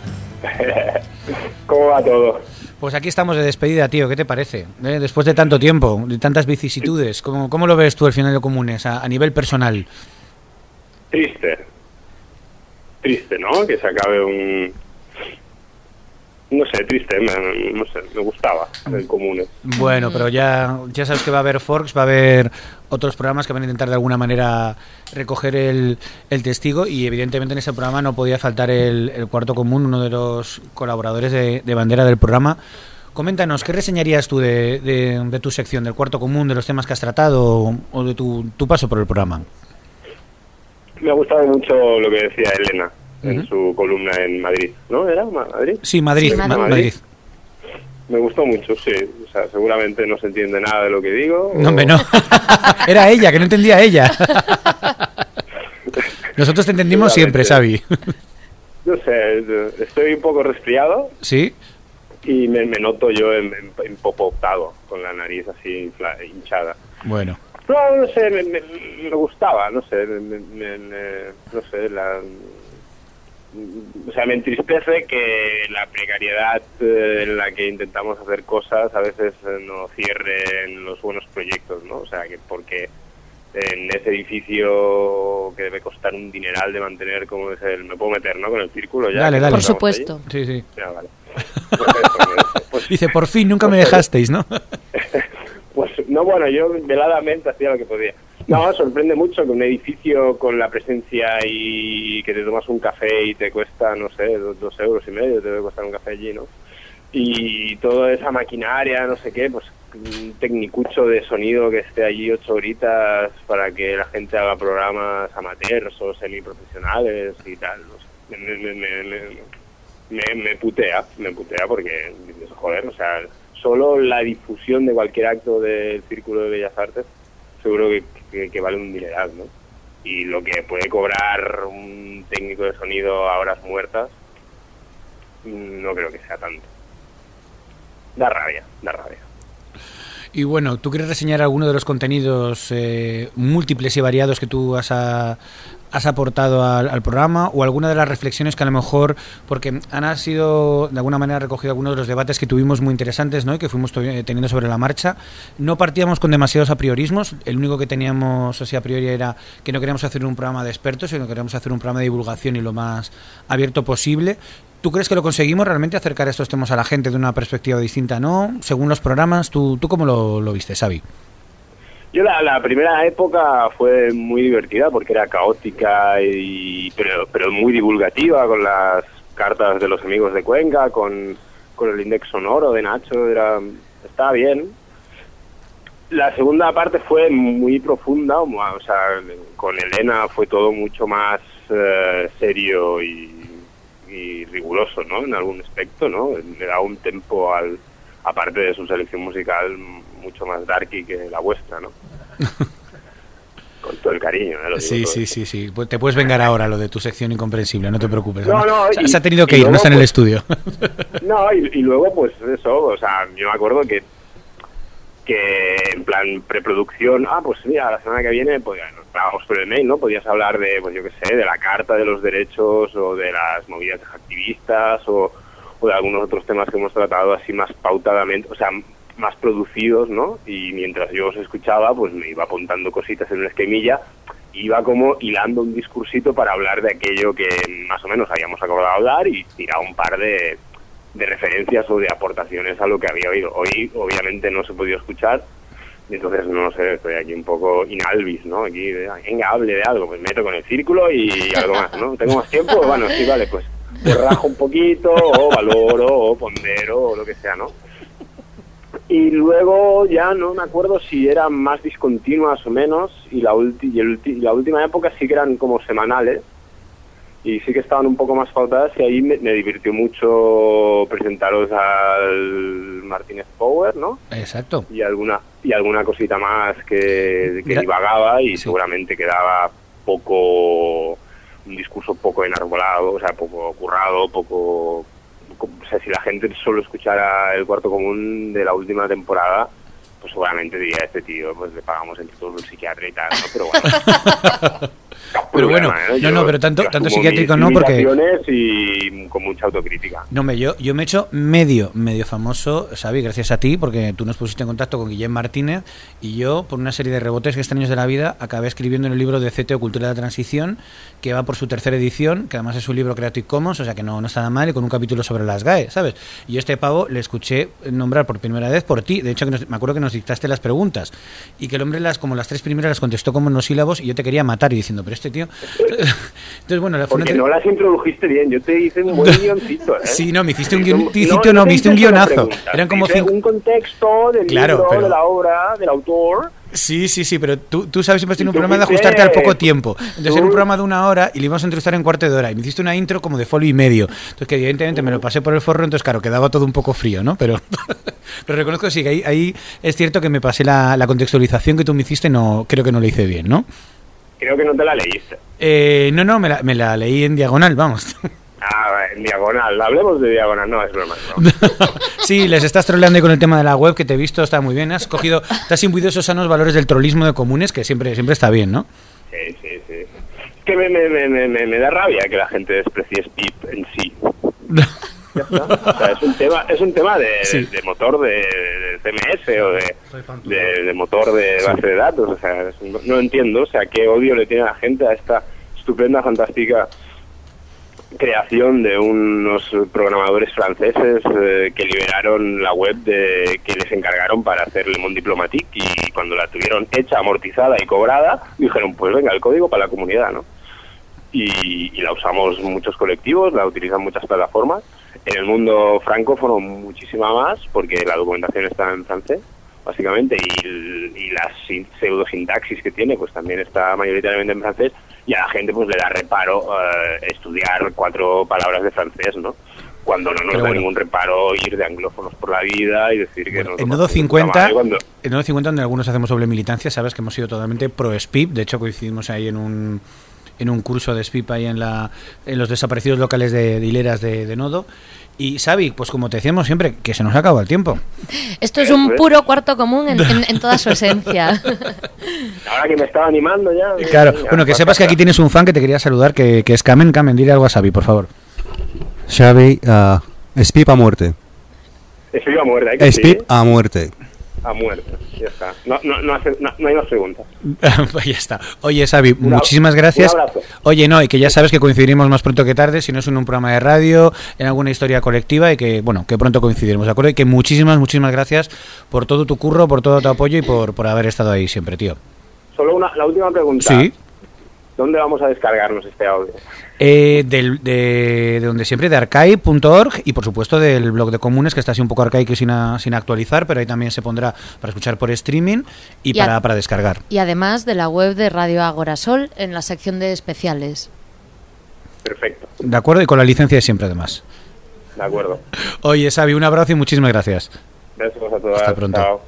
¿Cómo va todo? Pues aquí estamos de despedida, tío. ¿Qué te parece? ¿Eh? Después de tanto tiempo, de tantas vicisitudes, ¿cómo, cómo lo ves tú el final de Comunes a, a nivel personal? Triste. Triste, ¿no? Que se acabe un... No sé, triste, me, no sé, me gustaba el Comunes. Bueno, pero ya, ya sabes que va a haber Forks, va a haber otros programas que van a intentar de alguna manera recoger el, el testigo y evidentemente en ese programa no podía faltar el, el Cuarto Común, uno de los colaboradores de, de bandera del programa. Coméntanos, ¿qué reseñarías tú de, de, de tu sección, del Cuarto Común, de los temas que has tratado o, o de tu, tu paso por el programa? Me ha gustado mucho lo que decía Elena en su columna en Madrid, ¿no? ¿Era Madrid? Sí, Madrid, Sí, Ma- Madrid. Madrid. Me gustó mucho, sí. O sea, seguramente no se entiende nada de lo que digo. No, o- hombre, no. Era ella, que no entendía ella. Nosotros te entendimos siempre, Xavi. No sé, estoy un poco resfriado ¿Sí? y me, me noto yo en, en, en poco octavo. con la nariz así infla- hinchada. Bueno. No, no sé, me, me, me gustaba, no sé, me, me, me- no sé, la... O sea, me entristece que la precariedad eh, en la que intentamos hacer cosas a veces eh, no cierren los buenos proyectos, ¿no? O sea, que porque en ese edificio que debe costar un dineral de mantener, como es el... Me puedo meter, ¿no? Con el círculo ya. Dale, que dale. Por estamos supuesto. Sí, sí. ahí. Ya, vale. Pues eso, pues- pues- Dice, por fin, nunca me dejasteis, ¿no? Pues no, bueno, yo veladamente hacía lo que podía. No, sorprende mucho que un edificio con la presencia y que te tomas un café y te cuesta, no sé, dos, dos euros y medio, te debe costar un café allí, ¿no? Y toda esa maquinaria, no sé qué, pues un tecnicucho de sonido que esté allí ocho horitas para que la gente haga programas amateurs o semiprofesionales y tal, no sé. Me, me, me, me, me, me putea, me putea porque, joder, o sea, solo la difusión de cualquier acto del Círculo de Bellas Artes seguro que, que, que vale un dineral, ¿no? Y lo que puede cobrar un técnico de sonido a horas muertas, no creo que sea tanto. Da rabia, da rabia. Y bueno, ¿tú quieres reseñar alguno de los contenidos eh, múltiples y variados que tú has, a, has aportado al, al programa, o alguna de las reflexiones que a lo mejor, porque han sido de alguna manera recogido algunos de los debates que tuvimos muy interesantes, ¿no? Y que fuimos to- teniendo sobre la marcha? No partíamos con demasiados apriorismos, el único que teníamos así a priori era que no queríamos hacer un programa de expertos, sino que queríamos hacer un programa de divulgación y lo más abierto posible. ¿Tú crees que lo conseguimos realmente, acercar estos temas a la gente de una perspectiva distinta, no? Según los programas, ¿tú, tú cómo lo, lo viste, Xavi? Yo la, la primera época fue muy divertida porque era caótica, y pero, pero muy divulgativa, con las cartas de los amigos de Cuenca, con, con el index sonoro de Nacho, era estaba bien. La segunda parte fue muy profunda, o sea, con Elena fue todo mucho más eh, serio y, y riguroso, ¿no? En algún aspecto, ¿no? Le da un tempo al, aparte de su selección musical, mucho más darky que la vuestra, ¿no? Con todo el cariño, ¿eh? Lo digo Sí, todo. sí, sí, sí. Pues te puedes vengar ahora lo de tu sección incomprensible, no te preocupes. No, no, O sea, y- se ha tenido que y ir, no luego, está en el pues, estudio. No, y, y luego, pues eso, o sea, yo me acuerdo que que en plan preproducción, ah, pues mira, la semana que viene, pues nos grabamos por el mail, ¿no? Podías hablar de, pues yo qué sé, de la Carta de los Derechos o de las movidas activistas o, o de algunos otros temas que hemos tratado así más pautadamente, o sea, más producidos, ¿no? Y mientras yo os escuchaba, pues me iba apuntando cositas en una esquemilla, iba como hilando un discursito para hablar de aquello que más o menos habíamos acordado hablar y tirar un par de, de referencias o de aportaciones a lo que había oído. Hoy, obviamente, no se podía escuchar, y entonces, no sé, estoy aquí un poco inalvis, ¿no? Aquí, de, venga, hable de algo, pues meto con el círculo y algo más, ¿no? ¿Tengo más tiempo? Bueno, sí, vale, pues, pues rajo un poquito, o valoro, o pondero, o lo que sea, ¿no? Y luego ya no me acuerdo si eran más discontinuas o menos, y la, ulti- y el ulti- y la última época sí que eran como semanales, y sí que estaban un poco más pautadas, y ahí me, me divirtió mucho presentaros al Martínez Power, ¿no? Exacto. Y alguna y alguna cosita más que, que Mira, divagaba y sí. seguramente quedaba poco, un discurso poco enarbolado, o sea, poco currado, poco... O sea, si la gente solo escuchara el Cuarto Común de la última temporada, pues seguramente diría, este tío, pues le pagamos entre todos un psiquiatra y tal, ¿no? Pero bueno... Pero bueno, problema, ¿eh? no, Yo- no, pero tanto, yo tanto asumo psiquiátrico mis no, porque... limitaciones y con mucha autocrítica. No, hombre, yo, yo me he hecho medio, medio famoso, Xavi, gracias a ti, porque tú nos pusiste en contacto con Guillem Martínez y yo, por una serie de rebotes extraños de la vida, acabé escribiendo en el libro de C T O Cultura de la Transición, que va por su tercera edición, que además es un libro Creative Commons, o sea que no, no está nada mal, y con un capítulo sobre las G A E, ¿sabes? Y yo este pavo le escuché nombrar por primera vez por ti, de hecho que nos- me acuerdo que nos dictaste las preguntas, y que el hombre las como las tres primeras las contestó como monosílabos, y yo te quería matar y diciendo, pero este tío... Entonces, bueno, la- fue una Porque entre- no las introdujiste bien, yo te hice un buen guioncito, ¿eh? Sí, no, me hiciste un Hice guion, te no, hiciste- no, te me hiciste un hice solo guionazo. preguntas, Eran como te hice cinco. un contexto del Claro, libro, pero- de la obra, del autor. Sí, sí, sí, pero tú, tú sabes, siempre has tenido un Tú problema de fuiste- ajustarte al poco tiempo. Entonces tú- era un programa de una hora y le íbamos a entrevistar en cuarto de hora. Y me hiciste una intro como de folio y medio. Entonces, que evidentemente me lo pasé por el forro, entonces, claro, quedaba todo un poco frío, ¿no? Pero, pero reconozco que sí, que ahí, ahí es cierto que me pasé la, la contextualización que tú me hiciste, no creo que no la hice bien, ¿no? Creo que no te la leíste. Eh, no, no, me la, me la leí en diagonal, vamos. Ah, en Diagonal, hablemos de Diagonal, no, es broma. No. Sí, les estás troleando ahí con el tema de la web, que te he visto, está muy bien. Has cogido, te has imbuido esos sanos valores del trolismo de Comunes, que siempre siempre está bien, ¿no? Sí, sí, sí. Es que me, me, me, me, me da rabia que la gente desprecie Spip en sí. Ya está. O sea, es un tema, es un tema de, sí. de, de motor de, de C M S o de, de, de motor de base sí. de datos. O sea, es, no, no entiendo, o sea, qué odio le tiene la gente a esta estupenda, fantástica creación de unos programadores franceses eh, que liberaron la web de, que les encargaron para hacer Le Monde Diplomatique, y cuando la tuvieron hecha, amortizada y cobrada, dijeron, pues venga, el código para la comunidad, ¿no? Y, y la usamos muchos colectivos, la utilizan muchas plataformas. En el mundo francófono muchísima más, porque la documentación está en francés, básicamente, y, y la pseudosintaxis que tiene, pues también está mayoritariamente en francés, y a la gente pues le da reparo uh, estudiar cuatro palabras de francés, ¿no? Cuando no nos Pero da bueno. ningún reparo ir de anglófonos por la vida y decir que... Bueno, en Nodo cincuenta, cuando... en Nodo cincuenta, donde algunos hacemos doble militancia, sabes que hemos sido totalmente pro-Spip, de hecho coincidimos ahí en un... en un curso de Spip ahí en, la, en los desaparecidos locales de, de hileras de, de Nodo. Y Xavi, pues como te decíamos siempre, que se nos acaba el tiempo. Esto es un puro cuarto común en, en, en toda su esencia. Ahora que me estaba animando ya... Claro, ya, bueno, que sepas que aquí tienes un fan que te quería saludar, que, que es Kamen. Kamen, dile algo a Xavi, por favor. Xavi, uh, Spip a muerte. Spip a muerte, hay que Spip sí, a muerte. A muerte, ya está. No, no, no, hace, no, no hay más preguntas. Pues ya está. Oye, Xavi, un muchísimas gracias. Un abrazo. Oye, no, y que ya sabes que coincidiremos más pronto que tarde, si no es en un programa de radio, en alguna historia colectiva, y que, bueno, que pronto coincidiremos, ¿de acuerdo? Y que muchísimas, muchísimas gracias por todo tu curro, por todo tu apoyo y por, por haber estado ahí siempre, tío. Solo una, la última pregunta. Sí. ¿Dónde vamos a descargarnos este audio? Eh, del, de, de donde siempre, de archive punto org, y por supuesto del blog de Comunes, que está así un poco arcaico y sin, a, sin actualizar, pero ahí también se pondrá para escuchar por streaming y, y para, a, para descargar. Y además de la web de Radio Agorasol en la sección de especiales. Perfecto. De acuerdo, y con la licencia de siempre además. De acuerdo. Oye, Xavi, un abrazo y muchísimas gracias. Besos a todas. Hasta pronto. Chao.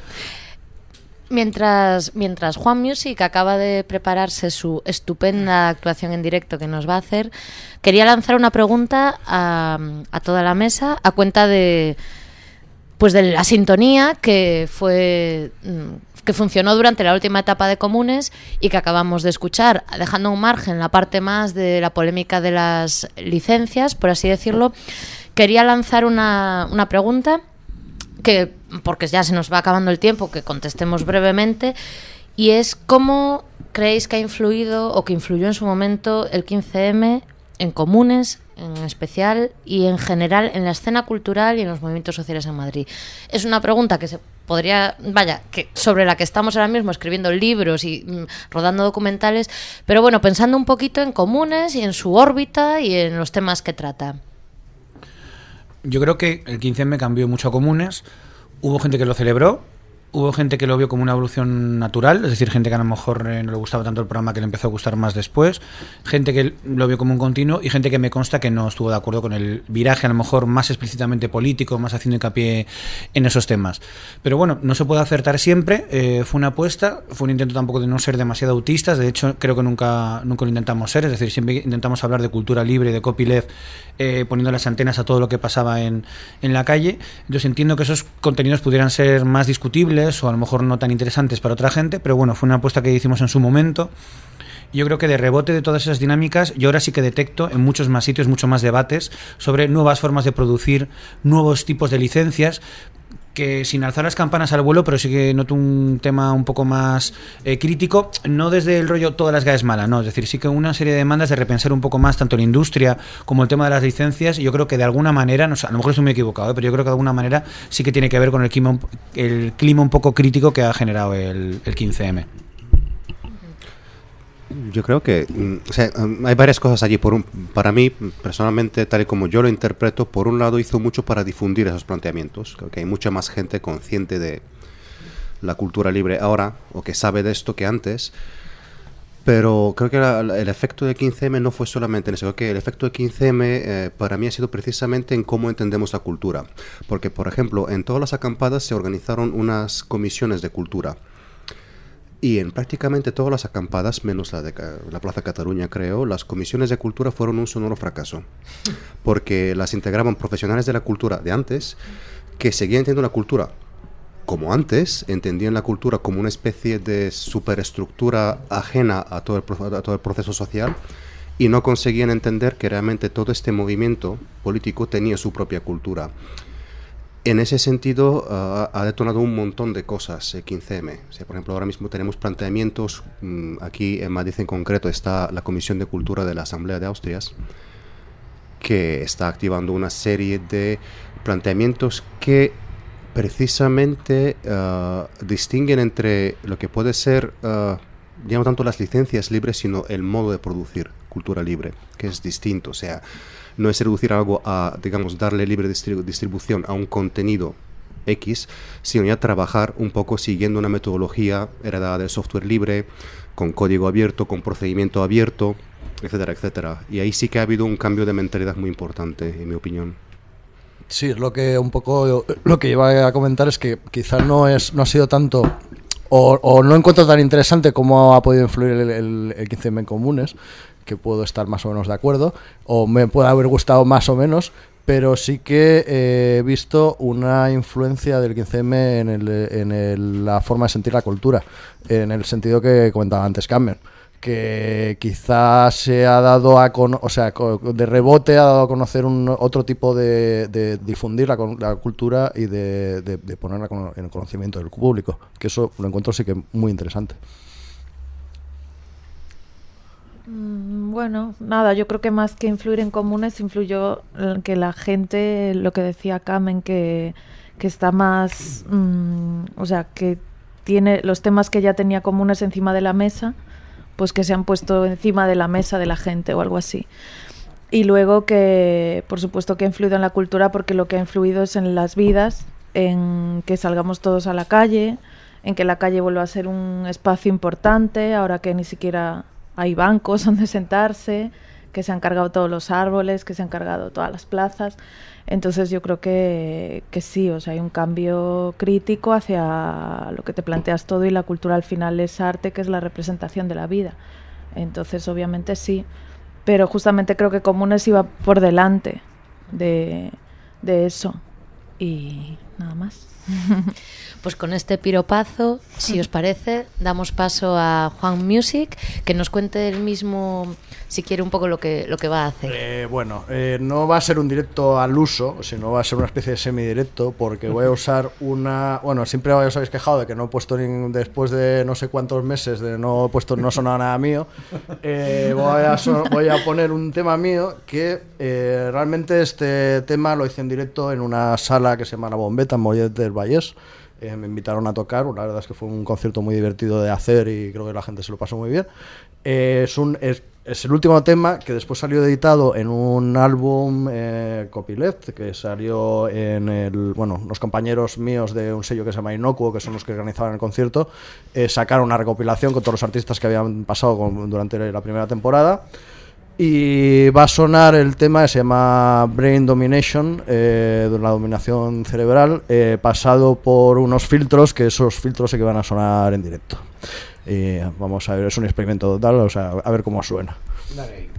Mientras, mientras Juan Music acaba de prepararse su estupenda actuación en directo que nos va a hacer, quería lanzar una pregunta a, a toda la mesa a cuenta de, pues de la sintonía que fue que funcionó durante la última etapa de Comunes y que acabamos de escuchar, dejando un margen la parte más de la polémica de las licencias, por así decirlo. Quería lanzar una, una pregunta que, porque ya se nos va acabando el tiempo, que contestemos brevemente, y es cómo creéis que ha influido o que influyó en su momento el quince eme en Comunes en especial y en general en la escena cultural y en los movimientos sociales en Madrid. Es una pregunta que se podría, vaya, que sobre la que estamos ahora mismo escribiendo libros y mm, rodando documentales, pero bueno, pensando un poquito en Comunes y en su órbita y en los temas que trata. Yo creo que el quince eme cambió mucho a Comunes. Hubo gente que lo celebró, hubo gente que lo vio como una evolución natural, es decir, gente que a lo mejor eh, no le gustaba tanto el programa, que le empezó a gustar más después, gente que lo vio como un continuo y gente que me consta que no estuvo de acuerdo con el viraje, a lo mejor más explícitamente político, más haciendo hincapié en esos temas. Pero bueno, no se puede acertar siempre, eh, fue una apuesta, fue un intento tampoco de no ser demasiado autistas, de hecho creo que nunca, nunca lo intentamos ser, es decir, siempre intentamos hablar de cultura libre, de copyleft, eh, poniendo las antenas a todo lo que pasaba en, en la calle. Entonces entiendo que esos contenidos pudieran ser más discutibles o a lo mejor no tan interesantes para otra gente, pero bueno, fue una apuesta que hicimos en su momento. Yo creo que de rebote de todas esas dinámicas, yo ahora sí que detecto en muchos más sitios mucho más debates sobre nuevas formas de producir, nuevos tipos de licencias, que sin alzar las campanas al vuelo, pero sí que noto un tema un poco más eh, crítico, no desde el rollo todas las G A E es mala, no, es decir, sí que una serie de demandas de repensar un poco más tanto la industria como el tema de las licencias, y yo creo que de alguna manera, no sé, a lo mejor estoy muy equivocado, ¿eh? pero yo creo que de alguna manera sí que tiene que ver con el clima, el clima un poco crítico que ha generado el, el quince eme. Yo creo que o sea, hay varias cosas allí. Por un, para mí, personalmente, tal y como yo lo interpreto, por un lado hizo mucho para difundir esos planteamientos. Creo que hay mucha más gente consciente de la cultura libre ahora, o que sabe de esto que antes. Pero creo que la, el efecto de quince eme no fue solamente en eso. Creo que el efecto de quince eme eh, para mí ha sido precisamente en cómo entendemos la cultura. Porque, por ejemplo, en todas las acampadas se organizaron unas comisiones de cultura. Y en prácticamente todas las acampadas, menos la de la Plaza Cataluña, creo, las comisiones de cultura fueron un sonoro fracaso. Porque las integraban profesionales de la cultura de antes, que seguían entendiendo la cultura como antes, entendían la cultura como una especie de superestructura ajena a todo el, a todo el proceso social, y no conseguían entender que realmente todo este movimiento político tenía su propia cultura. En ese sentido, uh, ha detonado un montón de cosas el quince eme. O sea, por ejemplo, ahora mismo tenemos planteamientos, um, aquí en Madrid en concreto está la Comisión de Cultura de la Asamblea de Asturias, que está activando una serie de planteamientos que precisamente uh, distinguen entre lo que puede ser, uh, ya no tanto las licencias libres, sino el modo de producir cultura libre, que es distinto. O sea, no es reducir algo a, digamos, darle libre distribu- distribución a un contenido X, sino ya trabajar un poco siguiendo una metodología heredada del software libre, con código abierto, con procedimiento abierto, etcétera, etcétera. Y ahí sí que ha habido un cambio de mentalidad muy importante, en mi opinión. Sí, lo que un poco lo que iba a comentar es que quizás no es no ha sido tanto o, o no encuentro tan interesante cómo ha podido influir el, el, el quince eme en comunes, que puedo estar más o menos de acuerdo, o me puede haber gustado más o menos, pero sí que he visto una influencia del quince eme en, el, en el, la forma de sentir la cultura, en el sentido que comentaba antes Carmen, que quizás se ha dado a con, o sea, de rebote ha dado a conocer un otro tipo de, de difundir la, la cultura y de, de, de ponerla en el conocimiento del público, que eso lo encuentro sí que muy interesante. Bueno, nada, yo creo que más que influir en comunes, influyó en que la gente, lo que decía Carmen, que, que está más, mmm, o sea, que tiene los temas que ya tenía comunes encima de la mesa, pues que se han puesto encima de la mesa de la gente o algo así. Y luego que, por supuesto que ha influido en la cultura, porque lo que ha influido es en las vidas, en que salgamos todos a la calle, en que la calle vuelva a ser un espacio importante, ahora que ni siquiera hay bancos donde sentarse, que se han cargado todos los árboles, que se han cargado todas las plazas. Entonces yo creo que, que sí, o sea, hay un cambio crítico hacia lo que te planteas todo, y la cultura al final es arte, que es la representación de la vida. Entonces obviamente sí, pero justamente creo que Comunes iba por delante de, de eso, y nada más. Pues con este piropazo, si os parece, damos paso a Juan Music, que nos cuente él mismo, si quiere, un poco lo que, lo que va a hacer. Eh, bueno, eh, no va a ser un directo al uso, sino va a ser una especie de semidirecto, porque voy a usar una... Bueno, siempre os habéis quejado de que no he puesto, ni, después de no sé cuántos meses, de no he puesto, no sonaba nada mío. Eh, voy, a so, voy a poner un tema mío que eh, realmente este tema lo hice en directo en una sala que se llama La Bombeta, en Mollet del Vallès. Eh, me invitaron a tocar, la verdad es que fue un concierto muy divertido de hacer y creo que la gente se lo pasó muy bien. Eh, es, un, es, es el último tema que después salió editado en un álbum eh, copyleft, que salió en el... Bueno, los compañeros míos de un sello que se llama Inocuo, que son los que organizaban el concierto, eh, sacaron una recopilación con todos los artistas que habían pasado con, durante la primera temporada. Y va a sonar el tema que se llama Brain Domination, eh, de la dominación cerebral, eh, pasado por unos filtros, que esos filtros sí que van a sonar en directo. Y vamos a ver, es un experimento total, o sea, a ver cómo suena. Dale.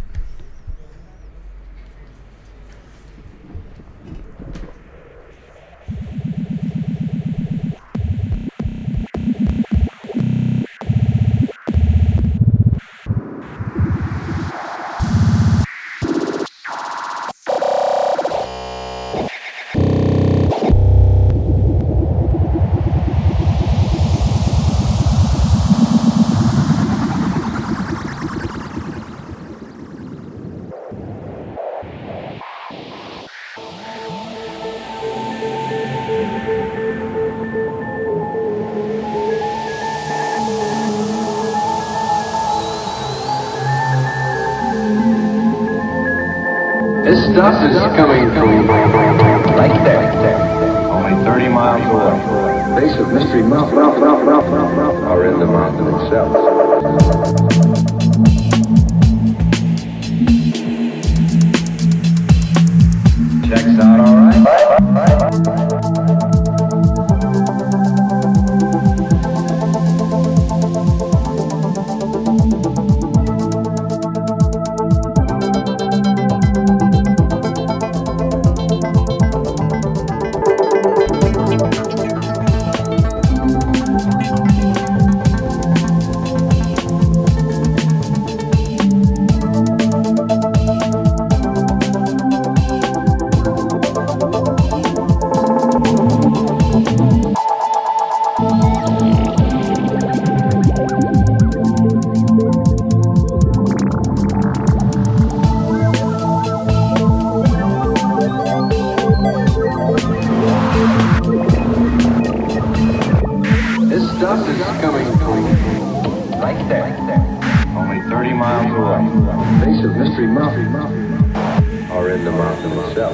Stuff is coming from right there, only thirty miles away. Base of Mystery Mountain, or in the mountain itself. Checks out all right. like that, only thirty miles away. The base of Mystery Mountain, or in the mountain itself.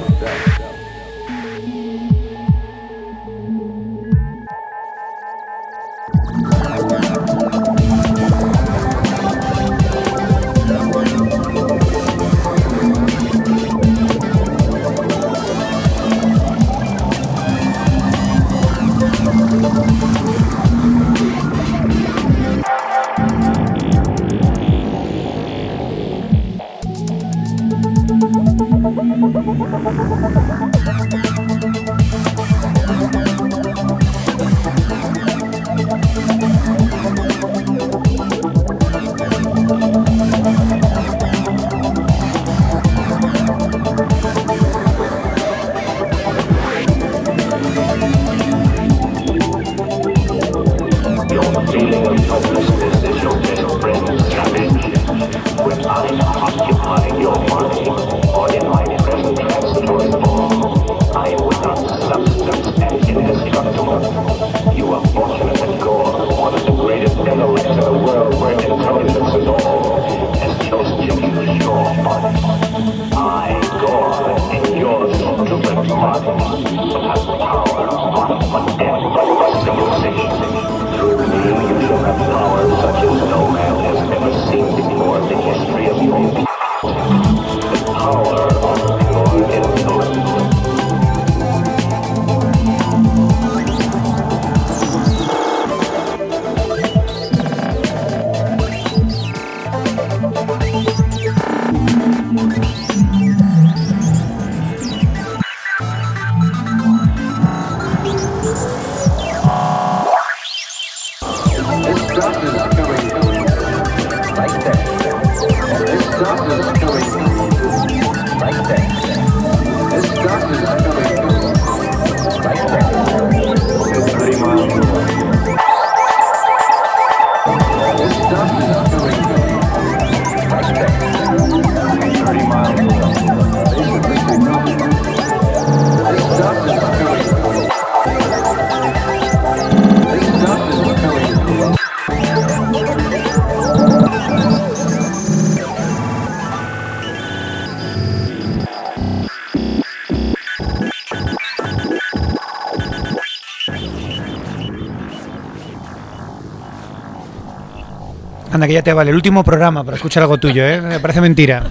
Anda, que ya te vale el último programa para escuchar algo tuyo, ¿eh? Me parece mentira.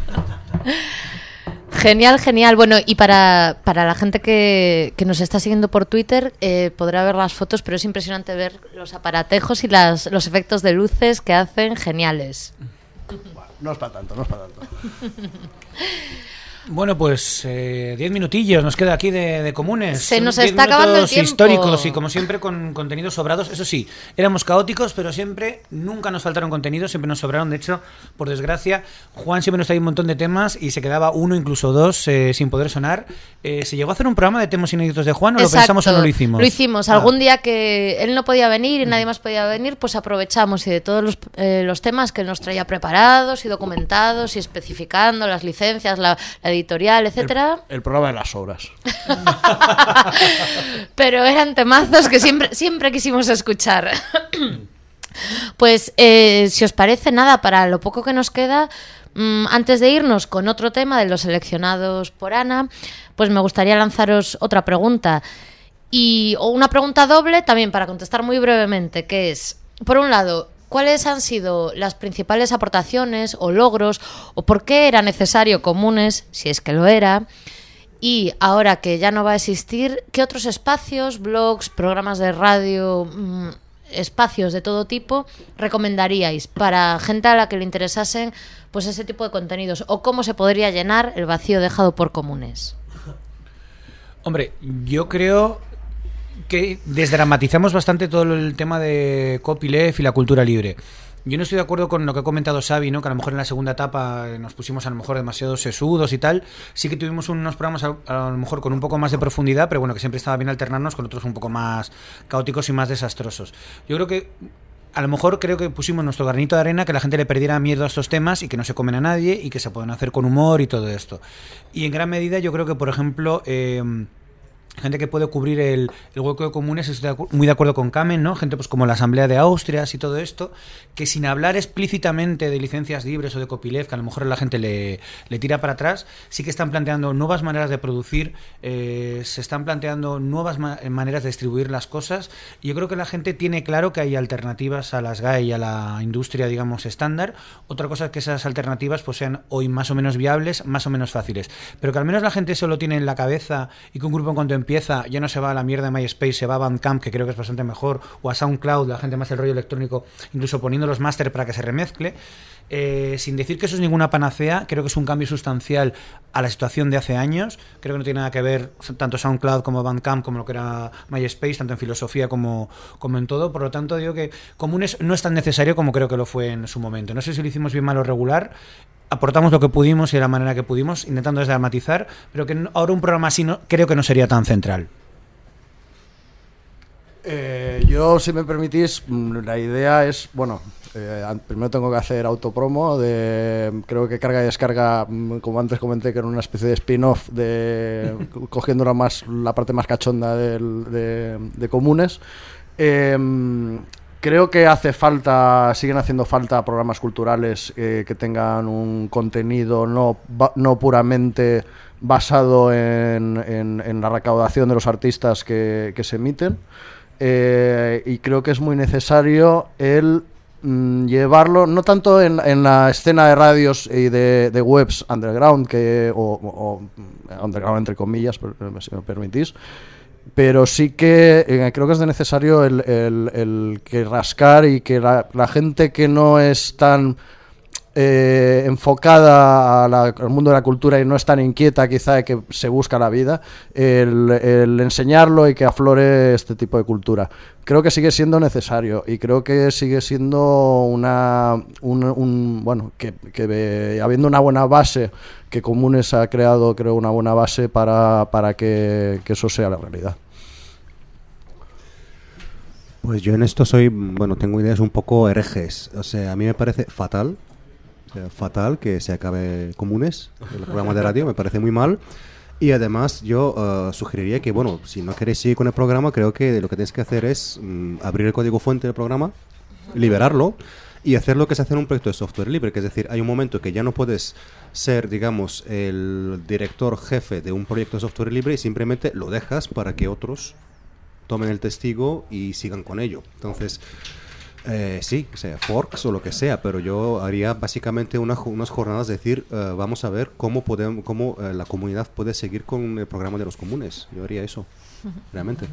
Genial, genial. Bueno, y para, para la gente que, que nos está siguiendo por Twitter, eh, podrá ver las fotos, pero es impresionante ver los aparatejos y las, los efectos de luces que hacen geniales. Bueno, no es para tanto, no es para tanto. Bueno, pues eh, diez minutillos nos queda aquí de, de comunes. Se nos está acabando el tiempo. Históricos y como siempre con contenidos sobrados. Eso sí, éramos caóticos, pero siempre, nunca nos faltaron contenidos, siempre nos sobraron. De hecho, por desgracia, Juan siempre nos traía un montón de temas y se quedaba uno, incluso dos, eh, sin poder sonar. Eh, ¿Se llegó a hacer un programa de temas inéditos de Juan o Exacto. lo pensamos o no lo hicimos? Lo hicimos. Ah. Algún día que él no podía venir y nadie más podía venir, pues aprovechamos y de todos los, eh, los temas que él nos traía preparados y documentados y especificando las licencias, la, la editorial, etcétera. El, el programa de las obras. Pero eran temazos que siempre, siempre quisimos escuchar. Pues eh, si os parece, nada, para lo poco que nos queda, mmm, antes de irnos con otro tema de los seleccionados por Ana, pues me gustaría lanzaros otra pregunta. Y, o una pregunta doble también para contestar muy brevemente, que es, por un lado, ¿cuáles han sido las principales aportaciones o logros o por qué era necesario Comunes, si es que lo era? Y ahora que ya no va a existir, ¿qué otros espacios, blogs, programas de radio, mmm, espacios de todo tipo recomendaríais para gente a la que le interesasen pues ese tipo de contenidos? ¿O cómo se podría llenar el vacío dejado por Comunes? Hombre, yo creo que desdramatizamos bastante todo el tema de copyleft y la cultura libre. Yo no estoy de acuerdo con lo que ha comentado Xavi, ¿no? Que a lo mejor en la segunda etapa nos pusimos a lo mejor demasiado sesudos y tal. Sí que tuvimos unos programas a, a lo mejor con un poco más de profundidad, pero bueno, que siempre estaba bien alternarnos con otros un poco más caóticos y más desastrosos. Yo creo que a lo mejor creo que pusimos nuestro granito de arena, que la gente le perdiera miedo a estos temas y que no se comen a nadie y que se pueden hacer con humor y todo esto. Y en gran medida yo creo que, por ejemplo, eh, gente que puede cubrir el, el hueco de comunes. Estoy de acu- muy de acuerdo con Carmen, ¿no? Gente pues como la Asamblea de Austrias y todo esto, que sin hablar explícitamente de licencias libres o de copyleft, que a lo mejor la gente le, le tira para atrás, sí que están planteando nuevas maneras de producir, eh, se están planteando nuevas ma- maneras de distribuir las cosas, y yo creo que la gente tiene claro que hay alternativas a las G A E y a la industria, digamos, estándar. Otra cosa es que esas alternativas pues sean hoy más o menos viables, más o menos fáciles, pero que al menos la gente eso lo tiene en la cabeza, y que un grupo en cuanto empieza ya no se va a la mierda de MySpace, se va a Bandcamp, que creo que es bastante mejor, o a SoundCloud, la gente más del rollo electrónico, incluso poniendo los máster para que se remezcle. Eh, sin decir que eso es ninguna panacea, creo que es un cambio sustancial a la situación de hace años. Creo que no tiene nada que ver tanto SoundCloud como Bandcamp como lo que era MySpace, tanto en filosofía como, como en todo. Por lo tanto, digo que comunes no es tan necesario como creo que lo fue en su momento. No sé si lo hicimos bien, mal o regular. Aportamos lo que pudimos y de la manera que pudimos, intentando desdramatizar, pero que ahora un programa así no, creo que no sería tan central. Eh, yo, si me permitís, la idea es, bueno, eh, primero tengo que hacer autopromo de, creo que Carga y Descarga, como antes comenté, que era una especie de spin-off de cogiendo la, más, la parte más cachonda del, de, de comunes. Eh, creo que hace falta, siguen haciendo falta programas culturales eh, que tengan un contenido no, no puramente basado en, en, en la recaudación de los artistas que, que se emiten. Eh, y creo que es muy necesario el mm, llevarlo, no tanto en, en la escena de radios y de, de webs underground, que, o, o underground entre comillas, si me permitís, pero sí que eh, creo que es necesario el, el, el que rascar y que la, la gente que no es tan Eh, enfocada a la, al mundo de la cultura y no es tan inquieta quizá de que se busca la vida, el, el enseñarlo y que aflore este tipo de cultura. Creo que sigue siendo necesario y creo que sigue siendo una un, un bueno que, que eh, habiendo una buena base, que Comunes ha creado, creo, una buena base para, para que, que eso sea la realidad. Pues yo en esto soy, bueno, tengo ideas un poco herejes. O sea, a mí me parece fatal fatal que se acabe Comunes, el programa de radio, me parece muy mal. Y además yo uh, sugeriría que, bueno, si no queréis seguir con el programa, creo que lo que tenéis que hacer es um, abrir el código fuente del programa, liberarlo y hacer lo que se hace en un proyecto de software libre, que es decir, hay un momento que ya no puedes ser, digamos, el director jefe de un proyecto de software libre y simplemente lo dejas para que otros tomen el testigo y sigan con ello. Entonces, Eh, sí, o sea, forks o lo que sea, pero yo haría básicamente una, unas jornadas de decir, uh, vamos a ver cómo podemos, cómo uh, la comunidad puede seguir con el programa de los comunes. Yo haría eso, realmente.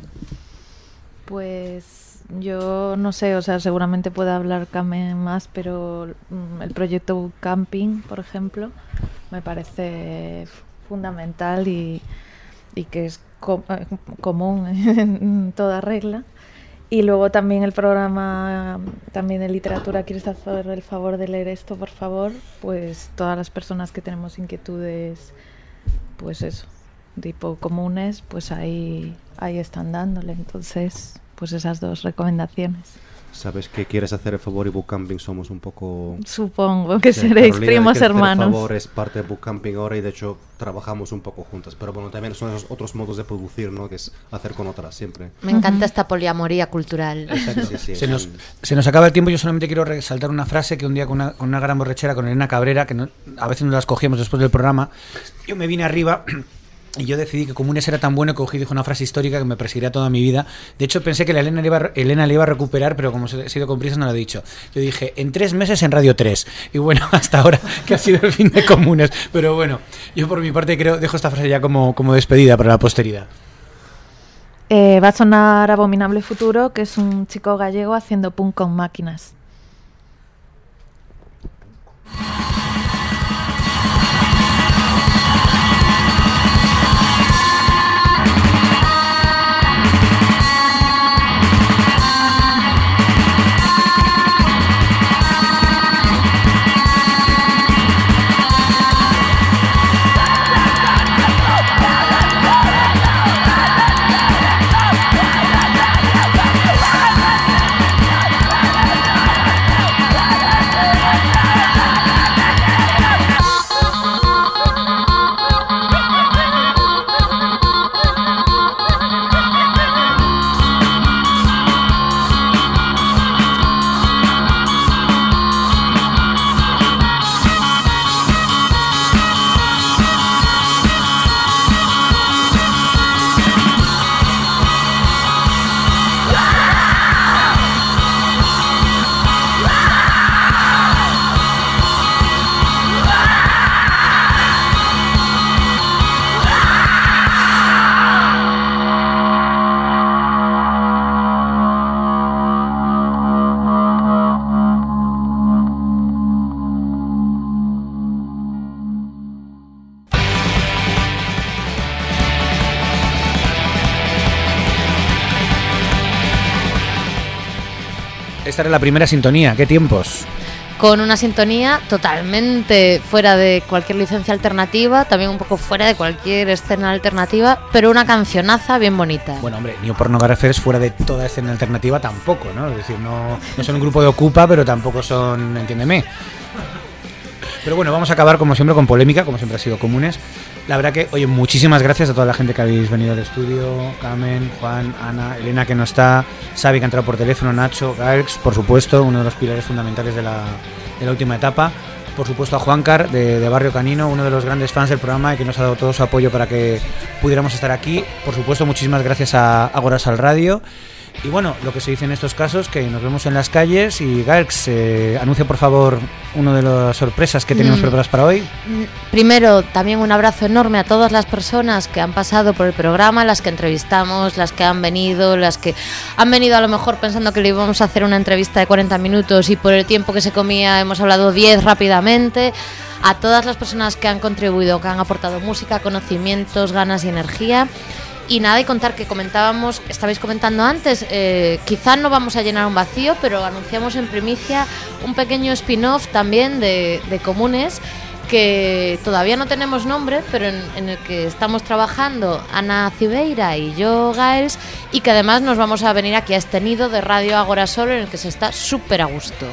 Pues yo no sé, o sea, seguramente puede hablar Carmen más, pero mm, el proyecto Camping, por ejemplo, me parece fundamental y, y que es com- común en toda regla. Y luego también el programa también de literatura, ¿quieres hacer el favor de leer esto, por favor? Pues todas las personas que tenemos inquietudes, pues eso, tipo comunes, pues ahí, ahí están dándole. Entonces, pues esas dos recomendaciones. ¿Sabes que quieres hacer el favor y Bookcamping somos un poco...? Supongo que o sea, seréis Carolina, primos que hermanos. El favor es parte de Bookcamping ahora y de hecho trabajamos un poco juntas. Pero bueno, también son esos otros modos de producir, ¿no? Que es hacer con otras siempre. Me encanta esta poliamoría cultural. Exacto. Sí, sí, se, nos, se nos acaba el tiempo. Yo solamente quiero resaltar una frase que un día con una, con una gran borrachera con Elena Cabrera, que no, a veces nos las cogíamos después del programa, yo me vine arriba... Y yo decidí que Comunes era tan bueno que cogí, dijo una frase histórica que me perseguirá toda mi vida. De hecho, pensé que la Elena le iba, Elena le iba a recuperar, pero como se ha sido con prisas no lo he dicho. Yo dije, en tres meses en Radio tres. Y bueno, hasta ahora, que ha sido el fin de Comunes. Pero bueno, yo por mi parte creo dejo esta frase ya como, como despedida para la posteridad. Eh, va a sonar Abominable Futuro, que es un chico gallego haciendo punk con máquinas. Yeah. Esta era la primera sintonía, ¿qué tiempos? Con una sintonía totalmente fuera de cualquier licencia alternativa, también un poco fuera de cualquier escena alternativa, pero una cancionaza bien bonita. Bueno, hombre, New Pornographers fuera de toda escena alternativa tampoco, ¿no? Es decir, no, no son un grupo de Ocupa, pero tampoco son, entiéndeme. Pero bueno, vamos a acabar como siempre con polémica, como siempre ha sido Comunes. La verdad que, oye, muchísimas gracias a toda la gente que habéis venido al estudio, Carmen, Juan, Ana, Elena que no está, Xavi que ha entrado por teléfono, Nacho, Galx, por supuesto, uno de los pilares fundamentales de la, de la última etapa. Por supuesto a Juancar de, de Barrio Canino, uno de los grandes fans del programa y que nos ha dado todo su apoyo para que pudiéramos estar aquí. Por supuesto, muchísimas gracias a Agorasal Radio. Y bueno, lo que se dice en estos casos, que nos vemos en las calles. Y Galx, eh, anuncia por favor una de las sorpresas que tenemos mm. preparadas para hoy. Primero, también un abrazo enorme a todas las personas que han pasado por el programa, las que entrevistamos, las que han venido, las que han venido a lo mejor pensando que le íbamos a hacer una entrevista de cuarenta minutos y por el tiempo que se comía hemos hablado diez rápidamente. A todas las personas que han contribuido, que han aportado música, conocimientos, ganas y energía. Y nada, y contar que comentábamos, estabais comentando antes, eh, quizá no vamos a llenar un vacío, pero anunciamos en primicia un pequeño spin-off también de, de Comunes, que todavía no tenemos nombre, pero en, en el que estamos trabajando Ana Cibeira y yo, Gaels, y que además nos vamos a venir aquí a este nido de Radio Agorasol en el que se está súper a gusto.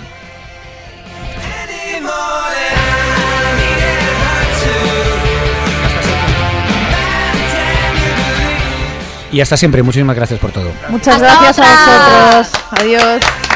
Y hasta siempre, muchísimas gracias por todo. Muchas gracias a vosotros. Adiós.